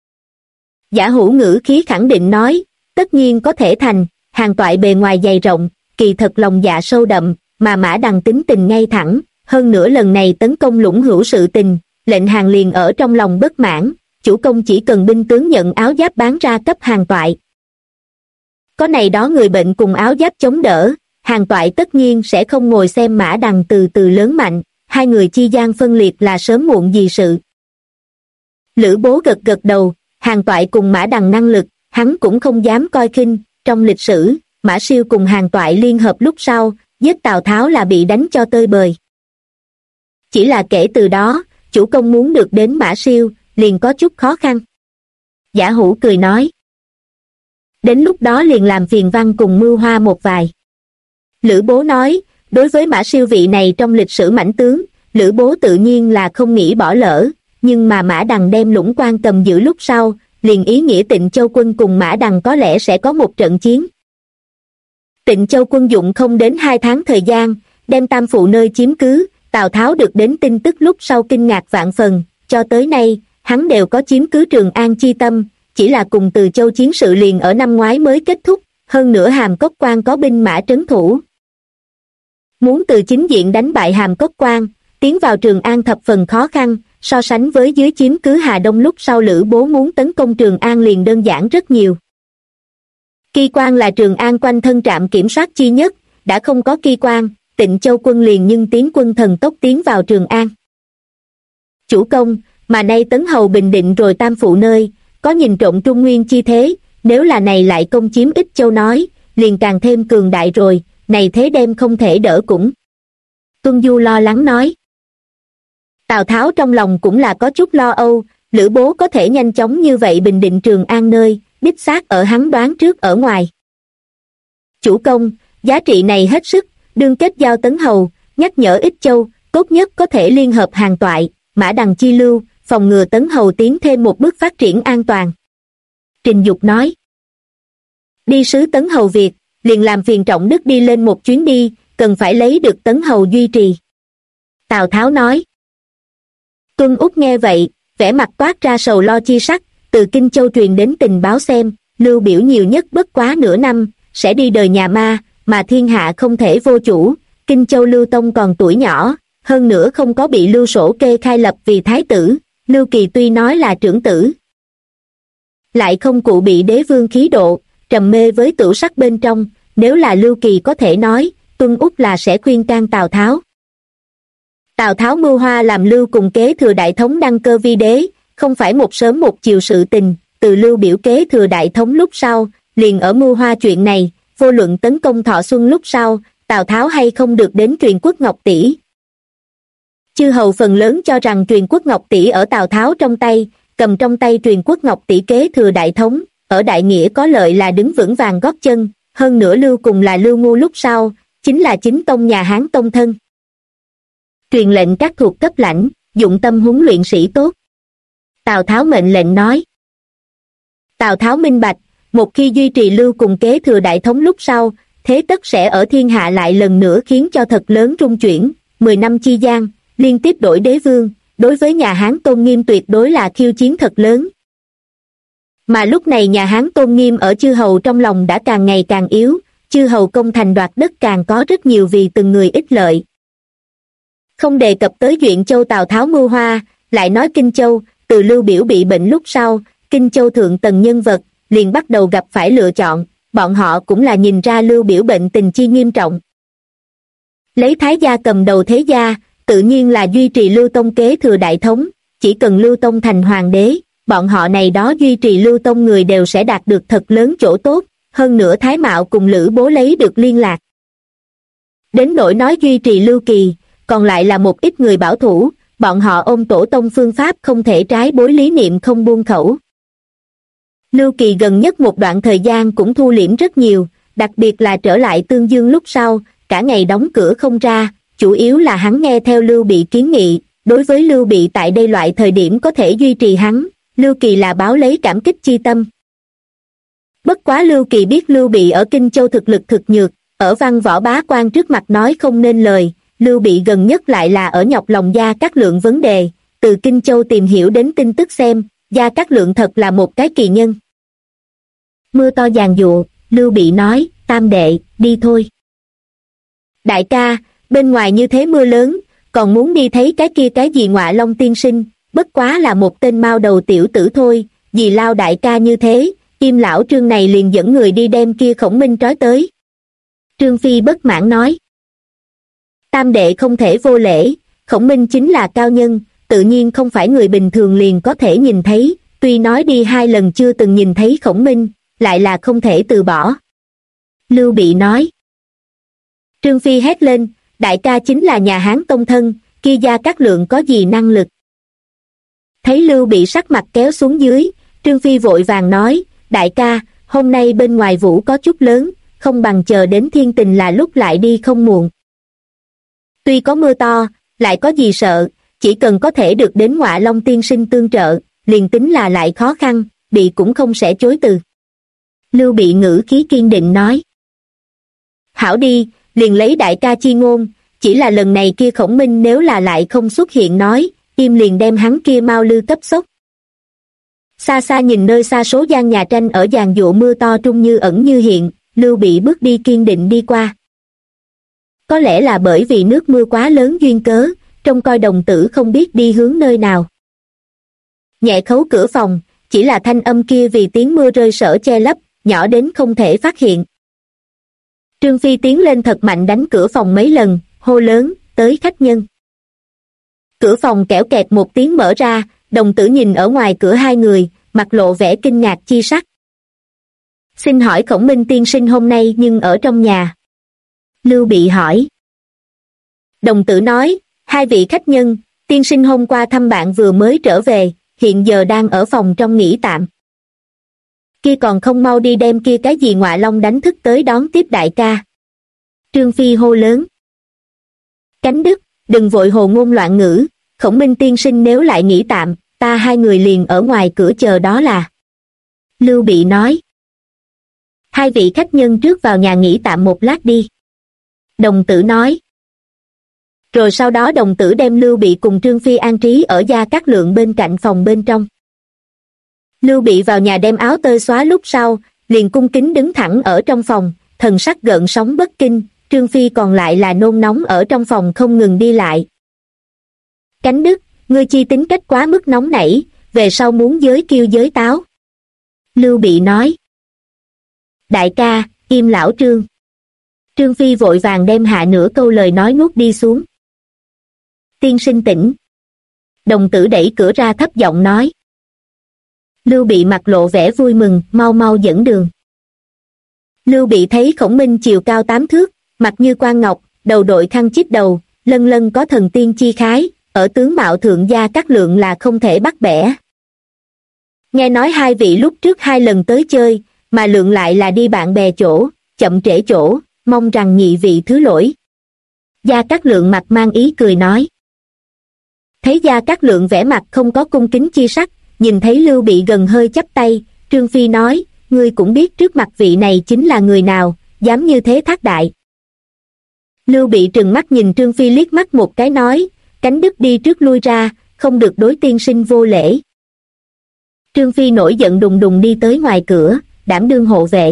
Giả Hữu ngữ khí khẳng định nói, tất nhiên có thể thành. Hàn Toại bề ngoài dày rộng, kỳ thật lòng dạ sâu đậm, mà Mã Đằng tính tình ngay thẳng, hơn nữa lần này tấn công Lũng Hữu sự tình, lệnh Hàn liền ở trong lòng bất mãn, chủ công chỉ cần binh tướng nhận áo giáp bán ra cấp Hàn Toại. Có này đó người bệnh cùng áo giáp chống đỡ, Hàn Toại tất nhiên sẽ không ngồi xem Mã Đằng từ từ lớn mạnh, hai người chi gian phân liệt là sớm muộn gì sự. Lữ Bố gật gật đầu, Hàn Toại cùng Mã Đằng năng lực, hắn cũng không dám coi khinh, trong lịch sử, Mã Siêu cùng Hàn Toại liên hợp lúc sau, giết Tào Tháo là bị đánh cho tơi bời. Chỉ là kể từ đó, chủ công muốn được đến Mã Siêu, liền có chút khó khăn. Giả Hữu cười nói. Đến lúc đó liền làm phiền Văn cùng Mưu Hoa một vài. Lữ Bố nói, đối với Mã Siêu vị này trong lịch sử mãnh tướng, Lữ Bố tự nhiên là không nghĩ bỏ lỡ, nhưng mà Mã Đằng đem Lũng Quan cầm giữ lúc sau, liền ý nghĩa Tịnh Châu quân cùng Mã Đằng có lẽ sẽ có một trận chiến. Tịnh Châu quân dụng không đến 2 tháng thời gian, đem Tam Phụ nơi chiếm cứ, Tào Tháo được đến tin tức lúc sau kinh ngạc vạn phần, cho tới nay, hắn đều có chiếm cứ Trường An chi tâm, chỉ là cùng Từ Châu chiến sự liền ở năm ngoái mới kết thúc, hơn nữa Hàm Cốc Quan có binh mã trấn thủ. Muốn từ chính diện đánh bại Hàm Cốc Quan, tiến vào Trường An thập phần khó khăn, so sánh với dưới chiếm cứ Hà Đông lúc sau Lữ Bố muốn tấn công Trường An liền đơn giản rất nhiều. Kỳ quan là Trường An quanh thân trạm kiểm soát chi nhất, đã không có kỳ quan, Tịnh Châu quân liền nhưng tiến quân thần tốc tiến vào Trường An. Chủ công, mà nay Tấn Hầu bình định rồi Tam Phụ nơi, có nhìn trộm Trung Nguyên chi thế, nếu là này lại công chiếm Ích Châu nói, liền càng thêm cường đại rồi, này thế đem không thể đỡ cũng. Tuân Du lo lắng nói. Tào Tháo trong lòng cũng là có chút lo âu, Lữ Bố có thể nhanh chóng như vậy bình định Trường An nơi, đích xác ở hắn đoán trước ở ngoài. Chủ công, giá trị này hết sức, đương kết giao Tấn Hầu, nhắc nhở Ích Châu, tốt nhất có thể liên hợp Hàn Toại, Mã Đằng chi lưu, phòng ngừa Tấn Hầu tiến thêm một bước phát triển an toàn. Trình Dục nói. Đi sứ Tấn Hầu việc, liền làm phiền Trọng Đức đi lên một chuyến đi, cần phải lấy được Tấn Hầu duy trì. Tào Tháo nói. Tuân Úc nghe vậy, vẻ mặt toát ra sầu lo chi sắc, từ Kinh Châu truyền đến tình báo xem, Lưu Biểu nhiều nhất bất quá nửa năm, sẽ đi đời nhà ma, mà thiên hạ không thể vô chủ, Kinh Châu Lưu Tông còn tuổi nhỏ, hơn nữa không có bị Lưu Sổ kê khai lập vì thái tử, Lưu Kỳ tuy nói là trưởng tử, lại không cụ bị đế vương khí độ, trầm mê với tửu sắc bên trong, nếu là Lưu Kỳ có thể nói, Tuân Úc là sẽ khuyên can Tào Tháo. Tào Tháo mưu hoa làm Lưu cùng kế thừa đại thống đăng cơ vi đế, không phải một sớm một chiều sự tình, từ Lưu Biểu kế thừa đại thống lúc sau, liền ở mưu hoa chuyện này, vô luận tấn công Thọ Xuân lúc sau, Tào Tháo hay không được đến truyền quốc Ngọc Tỷ. Chư hầu phần lớn cho rằng truyền quốc Ngọc Tỷ ở Tào Tháo trong tay, cầm trong tay truyền quốc Ngọc Tỷ kế thừa đại thống, ở đại nghĩa có lợi là đứng vững vàng gót chân, hơn nữa Lưu cùng là Lưu Ngu lúc sau, chính là chính tông nhà Hán tông thân. Truyền lệnh các thuộc cấp lãnh, dụng tâm huấn luyện sĩ tốt. Tào Tháo mệnh lệnh nói. Tào Tháo minh bạch, một khi duy trì Lưu cùng kế thừa đại thống lúc sau, thế tất sẽ ở thiên hạ lại lần nữa khiến cho thật lớn rung chuyển, 10 năm chi gian, liên tiếp đổi đế vương, đối với nhà Hán tôn nghiêm tuyệt đối là khiêu chiến thật lớn. Mà lúc này nhà Hán tôn nghiêm ở chư hầu trong lòng đã càng ngày càng yếu, chư hầu công thành đoạt đất càng có rất nhiều vì từng người ích lợi. Không đề cập tới Duyện Châu Tào Tháo mưu hoa, lại nói Kinh Châu, từ Lưu Biểu bị bệnh lúc sau, Kinh Châu thượng tầng nhân vật, liền bắt đầu gặp phải lựa chọn, bọn họ cũng là nhìn ra Lưu Biểu bệnh tình chi nghiêm trọng. Lấy Thái gia cầm đầu thế gia, tự nhiên là duy trì Lưu Tông kế thừa đại thống, chỉ cần Lưu Tông thành hoàng đế, bọn họ này đó duy trì Lưu Tông người đều sẽ đạt được thật lớn chỗ tốt, hơn nữa Thái Mạo cùng Lữ Bố lấy được liên lạc. Đến nỗi nói duy trì Lưu Kỳ, còn lại là một ít người bảo thủ, bọn họ ôm tổ tông phương pháp không thể trái bối lý niệm không buông khẩu. Lưu Kỳ gần nhất một đoạn thời gian cũng thu liễm rất nhiều, đặc biệt là trở lại Tương Dương lúc sau, cả ngày đóng cửa không ra, chủ yếu là hắn nghe theo Lưu Bị kiến nghị, đối với Lưu Bị tại đây loại thời điểm có thể duy trì hắn, Lưu Kỳ là báo lấy cảm kích chi tâm. Bất quá Lưu Kỳ biết Lưu Bị ở Kinh Châu thực lực thực nhược, ở văn võ bá quan trước mặt nói không nên lời, Lưu Bị gần nhất lại là ở nhọc lòng Gia Cát Lượng vấn đề, từ Kinh Châu tìm hiểu đến tin tức xem, Gia Cát Lượng thật là một cái kỳ nhân. Mưa to giàn giụa, Lưu Bị nói, tam đệ, đi thôi. Đại ca, bên ngoài như thế mưa lớn, còn muốn đi thấy cái kia cái gì Ngọa Long tiên sinh, bất quá là một tên mao đầu tiểu tử thôi, vì lao đại ca như thế, Im lão Trương này liền dẫn người đi đem kia Khổng Minh trói tới. Trương Phi bất mãn nói. Tam đệ không thể vô lễ, Khổng Minh chính là cao nhân, tự nhiên không phải người bình thường liền có thể nhìn thấy, tuy nói đi 2 lần chưa từng nhìn thấy Khổng Minh, lại là không thể từ bỏ. Lưu Bị nói. Trương Phi hét lên, đại ca chính là nhà Hán tông thân, kia Gia Cát Lượng có gì năng lực. Thấy Lưu Bị sắc mặt kéo xuống dưới, Trương Phi vội vàng nói, đại ca, hôm nay bên ngoài vũ có chút lớn, không bằng chờ đến thiên tình là lúc lại đi không muộn. Tuy có mưa to, lại có gì sợ, chỉ cần có thể được đến Ngọa Long tiên sinh tương trợ, liền tính là lại khó khăn, Bị cũng không sẽ chối từ. Lưu Bị ngữ khí kiên định nói. Hảo đi, liền lấy đại ca chi ngôn, chỉ là lần này kia Khổng Minh nếu là lại không xuất hiện nói, Im liền đem hắn kia mau lư cấp sốc. Xa xa nhìn nơi xa số gian nhà tranh ở giàn giụa mưa to trung như ẩn như hiện, Lưu Bị bước đi kiên định đi qua. Có lẽ là bởi vì nước mưa quá lớn duyên cớ, trông coi đồng tử không biết đi hướng nơi nào. Nhẹ khấu cửa phòng, chỉ là thanh âm kia vì tiếng mưa rơi sở che lấp, nhỏ đến không thể phát hiện. Trương Phi tiến lên thật mạnh đánh cửa phòng mấy lần, hô lớn, tới khách nhân. Cửa phòng kẽo kẹt một tiếng mở ra, đồng tử nhìn ở ngoài cửa 2 người, mặt lộ vẻ kinh ngạc chi sắc. Xin hỏi Khổng Minh tiên sinh hôm nay nhưng ở trong nhà. Lưu Bị hỏi. Đồng tử nói, 2 vị khách nhân, tiên sinh hôm qua thăm bạn vừa mới trở về, hiện giờ đang ở phòng trong nghỉ tạm. Kia còn không mau đi đem kia cái gì Ngọa Long đánh thức tới đón tiếp đại ca. Trương Phi hô lớn. Cánh Đức, đừng vội hồ ngôn loạn ngữ, Khổng Minh tiên sinh nếu lại nghỉ tạm, ta 2 người liền ở ngoài cửa chờ đó là. Lưu Bị nói. 2 vị khách nhân trước vào nhà nghỉ tạm một lát đi. Đồng tử nói. Rồi sau đó đồng tử đem Lưu Bị cùng Trương Phi an trí ở Gia Cát Lượng bên cạnh phòng bên trong. Lưu Bị vào nhà đem áo tơi xóa lúc sau, liền cung kính đứng thẳng ở trong phòng, thần sắc gợn sóng bất kinh, Trương Phi còn lại là nôn nóng ở trong phòng không ngừng đi lại. Cánh Đức, ngươi chi tính cách quá mức nóng nảy, về sau muốn giới kêu giới táo. Lưu Bị nói. Đại ca, Im lão Trương. Trương Phi vội vàng đem hạ nửa câu lời nói nuốt đi xuống. Tiên sinh tỉnh. Đồng tử đẩy cửa ra thấp giọng nói. Lưu Bị mặt lộ vẻ vui mừng, mau mau dẫn đường. Lưu Bị thấy Khổng Minh chiều cao 8 thước, mặt như quan ngọc, đầu đội khăn chít đầu, lân lân có thần tiên chi khái, ở tướng mạo thượng Gia Cát Lượng là không thể bắt bẻ. Nghe nói 2 vị lúc trước 2 lần tới chơi, mà Lượng lại là đi bạn bè chỗ, chậm trễ chỗ, mong rằng nhị vị thứ lỗi. Gia Cát Lượng mặt mang ý cười nói. Thấy Gia Cát Lượng vẻ mặt không có cung kính chi sắc, nhìn thấy Lưu Bị gần hơi chắp tay, Trương Phi nói, ngươi cũng biết trước mặt vị này chính là người nào, dám như thế thác đại. Lưu Bị trừng mắt nhìn Trương Phi liếc mắt một cái nói, Cánh Đức đi trước lui ra, không được đối tiên sinh vô lễ. Trương Phi nổi giận đùng đùng đi tới ngoài cửa, đảm đương hộ vệ.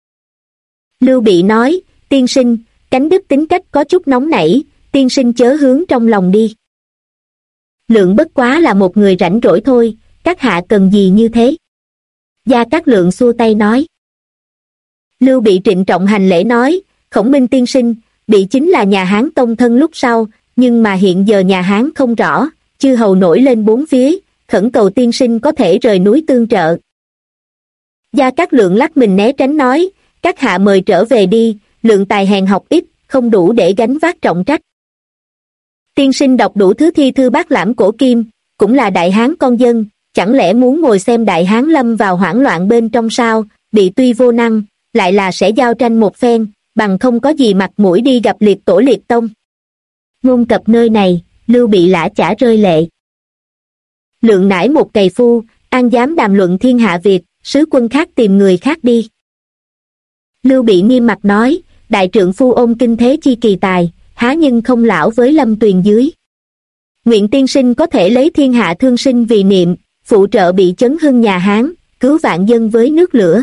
Lưu Bị nói, tiên sinh, Cánh Đức tính cách có chút nóng nảy, tiên sinh chớ hướng trong lòng đi. Lượng bất quá là một người rảnh rỗi thôi, các hạ cần gì như thế? Gia Cát Lượng xua tay nói. Lưu Bị trịnh trọng hành lễ nói, Khổng Minh tiên sinh, Bị chính là nhà Hán tông thân lúc sau, nhưng mà hiện giờ nhà Hán không rõ, chư hầu nổi lên 4 phía, khẩn cầu tiên sinh có thể rời núi tương trợ. Gia Cát Lượng lắc mình né tránh nói, các hạ mời trở về đi, Lượng tài hèn học ít, không đủ để gánh vác trọng trách. Tiên sinh đọc đủ thứ thi thư bát lãm cổ kim, cũng là đại hán con dân, chẳng lẽ muốn ngồi xem đại hán lâm vào hoảng loạn bên trong sao? Bị tuy vô năng, lại là sẽ giao tranh một phen, bằng không có gì mặt mũi đi gặp liệt tổ liệt tông. Ngôn cập nơi này, Lưu Bị lã chả rơi lệ. Lượng nải một cày phu, an dám đàm luận thiên hạ việc, sứ quân khác tìm người khác đi. Lưu Bị nghiêm mặt nói, đại trượng phu ôm kinh thế chi kỳ tài, há nhưng không lão với Lâm Tuyền dưới. Nguyện tiên sinh có thể lấy thiên hạ thương sinh vì niệm, phụ trợ bị chấn hưng nhà Hán, cứu vạn dân với nước lửa.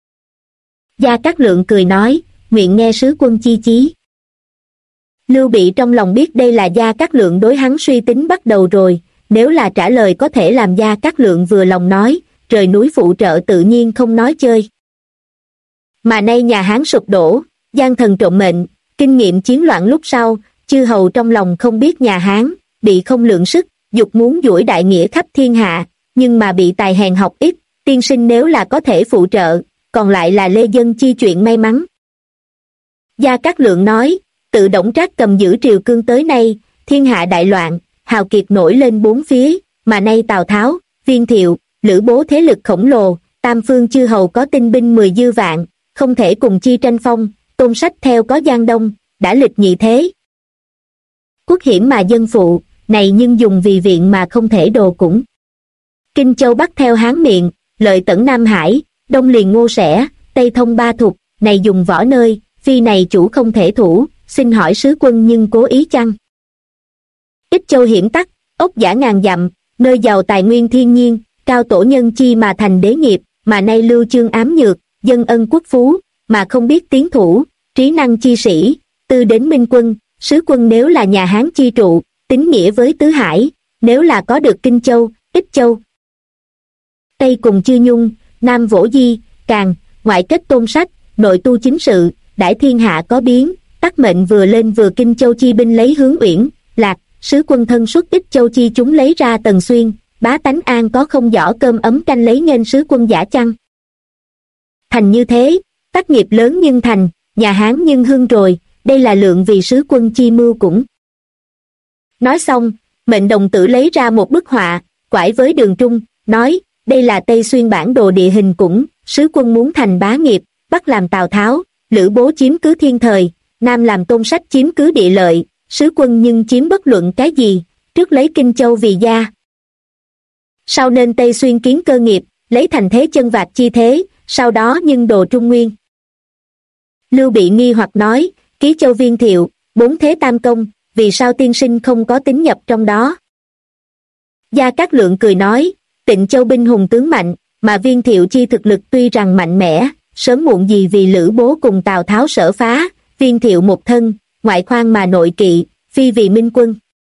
Gia Cát Lượng cười nói, nguyện nghe sứ quân chi chí. Lưu Bị trong lòng biết đây là Gia Cát Lượng đối hắn suy tính bắt đầu rồi, nếu là trả lời có thể làm Gia Cát Lượng vừa lòng nói, rời núi phụ trợ tự nhiên không nói chơi. Mà nay nhà Hán sụp đổ, gian thần trộm mệnh, kinh nghiệm chiến loạn lúc sau, chư hầu trong lòng không biết nhà Hán, bị không lượng sức, dục muốn duỗi đại nghĩa khắp thiên hạ, nhưng mà bị tài hèn học ít, tiên sinh nếu là có thể phụ trợ, còn lại là lê dân chi chuyện may mắn. Gia Cát Lượng nói, tự Đổng Trác cầm giữ triều cương tới nay, thiên hạ đại loạn, hào kiệt nổi lên bốn phía, mà nay Tào Tháo, Viên Thiệu, Lữ Bố thế lực khổng lồ, tam phương chư hầu có tinh binh 10 dư vạn, không thể cùng chi tranh phong, Tôn Sách theo có Giang Đông, đã lịch nhị thế. Quốc hiểm mà dân phụ, này nhưng dùng vì viện mà không thể đồ cũng. Kinh Châu Bắc theo Hán miệng, lợi tẩn Nam Hải, Đông liền Ngô Sẻ, Tây thông Ba Thục, này dùng võ nơi, phi này chủ không thể thủ, xin hỏi sứ quân nhưng cố ý chăng? Ích Châu hiểm tắc, ốc dã ngàn dặm, nơi giàu tài nguyên thiên nhiên, cao tổ nhân chi mà thành đế nghiệp, mà nay lưu chương ám nhược, dân ân quốc phú, mà không biết tiến thủ, trí năng chi sĩ, tư đến minh quân, sứ quân nếu là nhà Hán chi trụ, tín nghĩa với tứ hải, nếu là có được Kinh Châu, Ích Châu. Tây cùng Chư Nhung, Nam vỗ Di, Càn, ngoại kết Tôn Sách, nội tu chính sự, đãi thiên hạ có biến, tắc mệnh vừa lên vừa Kinh Châu chi binh lấy hướng Uyển, Lạc, sứ quân thân xuất Ích Châu chi chúng lấy ra Tần Xuyên, bá tánh an có không giỏ cơm ấm canh lấy nghênh sứ quân giả chăng? Thành như thế, tác nghiệp lớn nhưng thành, nhà Hán nhưng hưng rồi, đây là lượng vì sứ quân chi mưu cũng. Nói xong, mệnh đồng tử lấy ra một bức họa, quải với Đường Trung, nói, đây là Tây Xuyên bản đồ địa hình cũng, sứ quân muốn thành bá nghiệp, Bắc làm Tào Tháo, Lữ Bố chiếm cứ thiên thời, Nam làm Tôn Sách chiếm cứ địa lợi, sứ quân nhưng chiếm bất luận cái gì, trước lấy Kinh Châu vì gia. Sau nên Tây Xuyên kiến cơ nghiệp, lấy thành thế chân vạc chi thế, sau đó nhưng đồ Trung Nguyên. Lưu Bị nghi hoặc nói, ký châu Viên Thiệu, 4 thế tam công, vì sao tiên sinh không có tính nhập trong đó? Gia Cát Lượng cười nói, Tịnh Châu binh hùng tướng mạnh, mà Viên Thiệu chi thực lực tuy rằng mạnh mẽ, sớm muộn gì vì Lữ Bố cùng Tào Tháo sở phá, Viên Thiệu một thân, ngoại khoan mà nội kỵ, phi vì minh quân.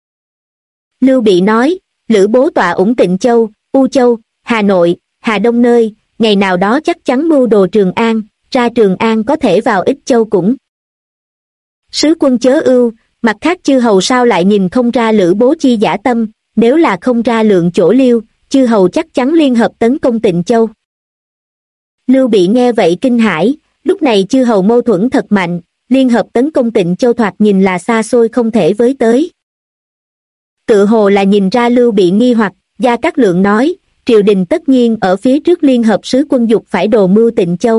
Lưu Bị nói, Lữ Bố tọa ủng Tịnh Châu, U Châu, Hà Nội, Hà Đông nơi, ngày nào đó chắc chắn mưu đồ Trường An, ra Trường An có thể vào Ích Châu cũng. Sứ quân chớ ưu, mặt khác chư hầu sao lại nhìn không ra Lữ Bố chi giả tâm, nếu là không ra lượng chỗ liêu, chư hầu chắc chắn liên hợp tấn công Tịnh Châu. Lưu Bị nghe vậy kinh hãi, lúc này chư hầu mâu thuẫn thật mạnh, liên hợp tấn công Tịnh Châu thoạt nhìn là xa xôi không thể với tới. Tự hồ là nhìn ra Lưu Bị nghi hoặc, Gia Cát Lượng nói, triều đình tất nhiên ở phía trước liên hợp sứ quân dục phải đồ mưu Tịnh Châu.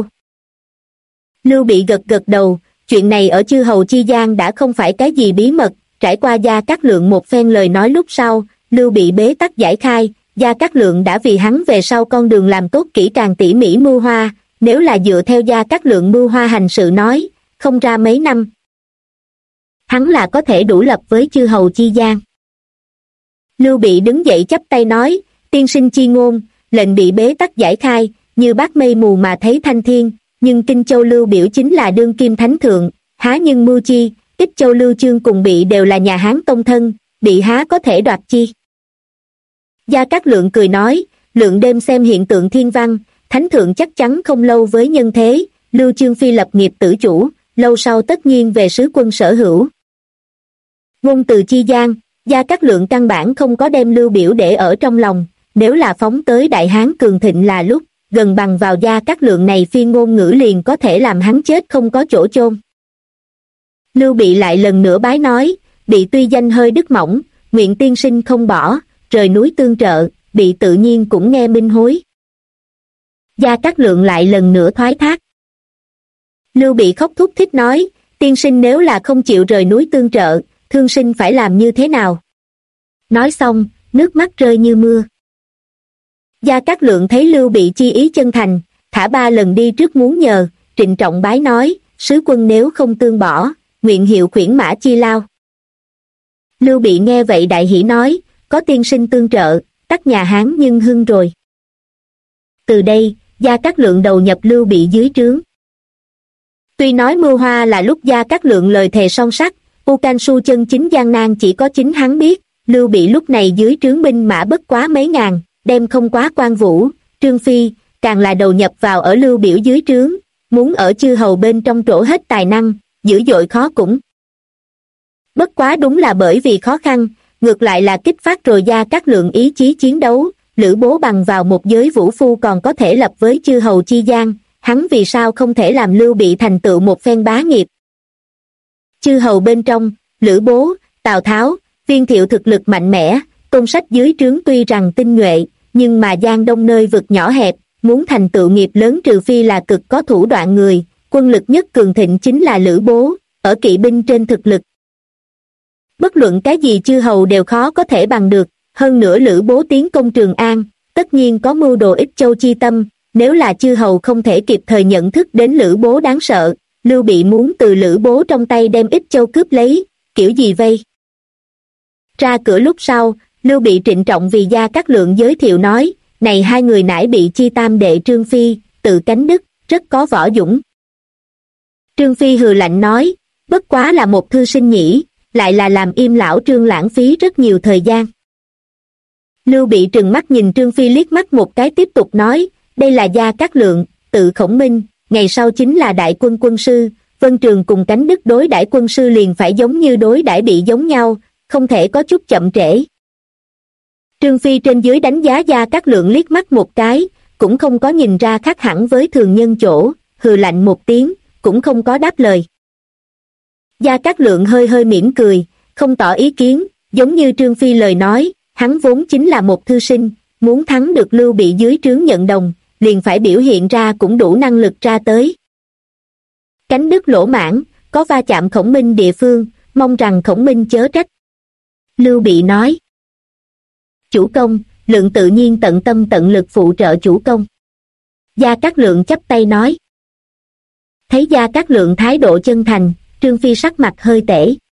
Lưu Bị gật gật đầu, chuyện này ở chư hầu chi gian đã không phải cái gì bí mật, trải qua Gia Cát Lượng một phen lời nói lúc sau, Lưu Bị bế tắc giải khai, Gia Cát Lượng đã vì hắn về sau con đường làm tốt kỹ càng tỉ mỉ mưu hoa, nếu là dựa theo Gia Cát Lượng mưu hoa hành sự nói, không ra mấy năm. Hắn là có thể đủ lập với chư hầu chi gian. Lưu Bị đứng dậy chắp tay nói, tiên sinh chi ngôn, lệnh bị bế tắc giải khai, như bát mây mù mà thấy thanh thiên, nhưng Kinh Châu Lưu Biểu chính là đương kim thánh thượng, há nhưng mưu chi, Ích Châu Lưu Chương cùng Bị đều là nhà Hán tông thân, Bị há có thể đoạt chi. Gia Cát Lượng cười nói, Lượng đêm xem hiện tượng thiên văn, thánh thượng chắc chắn không lâu với nhân thế, Lưu Chương phi lập nghiệp tử chủ, lâu sau tất nhiên về sứ quân sở hữu. Ngôn từ chi gian, Gia Cát Lượng căn bản không có đem Lưu Biểu để ở trong lòng, nếu là phóng tới Đại Hán cường thịnh là lúc, gần bằng vào Gia Cát Lượng này phiên ngôn ngữ liền có thể làm hắn chết không có chỗ chôn. Lưu Bị lại lần nữa bái nói, Bị tuy danh hơi đức mỏng, nguyện tiên sinh không bỏ, rời núi tương trợ, Bị tự nhiên cũng nghe minh hối. Gia Cát Lượng lại lần nữa thoái thác. Lưu Bị khóc thút thít nói, tiên sinh nếu là không chịu rời núi tương trợ, thương sinh phải làm như thế nào? Nói xong, nước mắt rơi như mưa. Gia Cát Lượng thấy Lưu Bị chi ý chân thành, thả 3 lần đi trước muốn nhờ, trịnh trọng bái nói, sứ quân nếu không tương bỏ, nguyện hiệu khuyển mã chi lao. Lưu Bị nghe vậy đại hỉ nói, có tiên sinh tương trợ, tất nhà Hán nhưng hưng rồi. Từ đây, Gia Cát Lượng đầu nhập Lưu Bị dưới trướng. Tuy nói mưu hoa là lúc Gia Cát Lượng lời thề son sắt, U Can Su chân chính gian nan chỉ có chính hắn biết. Lưu Bị lúc này dưới trướng binh mã bất quá mấy ngàn, đem không quá Quan Vũ, Trương Phi, càng là đầu nhập vào ở Lưu Biểu dưới trướng, muốn ở chư hầu bên trong trổ hết tài năng, dữ dội khó cũng. Bất quá đúng là bởi vì khó khăn, ngược lại là kích phát rồi Gia Cát Lượng ý chí chiến đấu. Lữ Bố bằng vào một giới vũ phu còn có thể lập với chư hầu chi gian, hắn vì sao không thể làm Lưu Bị thành tựu một phen bá nghiệp. Chư hầu bên trong, Lữ Bố, Tào Tháo, Viên Thiệu thực lực mạnh mẽ, công sách dưới trướng tuy rằng tinh nhuệ, nhưng mà Giang Đông nơi vực nhỏ hẹp, muốn thành tựu nghiệp lớn trừ phi là cực có thủ đoạn người, quân lực nhất cường thịnh chính là Lữ Bố, ở kỵ binh trên thực lực. Bất luận cái gì chư hầu đều khó có thể bằng được, hơn nữa Lữ Bố tiến công Trường An, tất nhiên có mưu đồ Ích Châu chi tâm, nếu là chư hầu không thể kịp thời nhận thức đến Lữ Bố đáng sợ, Lưu Bị muốn từ Lữ Bố trong tay đem Ích Châu cướp lấy, kiểu gì vây. Ra cửa lúc sau, Lưu Bị trịnh trọng vì Gia Cát Lượng giới thiệu nói, này hai người nãy bị chi tam đệ Trương Phi, tự Cánh Đức, rất có võ dũng. Trương Phi hừ lạnh nói, bất quá là một thư sinh nhỉ, lại là làm im lão Trương lãng phí rất nhiều thời gian. Lưu Bị trừng mắt nhìn Trương Phi liếc mắt một cái tiếp tục nói, đây là Gia Cát Lượng, tự Khổng Minh, ngày sau chính là đại quân quân sư, Vân Trường cùng Cánh Đức đối đãi quân sư liền phải giống như đối đãi bị giống nhau, không thể có chút chậm trễ. Trương Phi trên dưới đánh giá Gia Cát Lượng liếc mắt một cái, cũng không có nhìn ra khác hẳn với thường nhân chỗ, hừ lạnh một tiếng, cũng không có đáp lời. Gia Cát Lượng hơi hơi mỉm cười, không tỏ ý kiến, giống như Trương Phi lời nói, hắn vốn chính là một thư sinh, muốn thắng được Lưu Bị dưới trướng nhận đồng, liền phải biểu hiện ra cũng đủ năng lực ra tới. Cánh Đức lỗ mãn, có va chạm Khổng Minh địa phương, mong rằng Khổng Minh chớ trách. Lưu Bị nói, chủ công, Lượng tự nhiên tận tâm tận lực phụ trợ chủ công. Gia Cát Lượng chắp tay nói. Thấy Gia Cát Lượng thái độ chân thành, Trương Phi sắc mặt hơi tễ.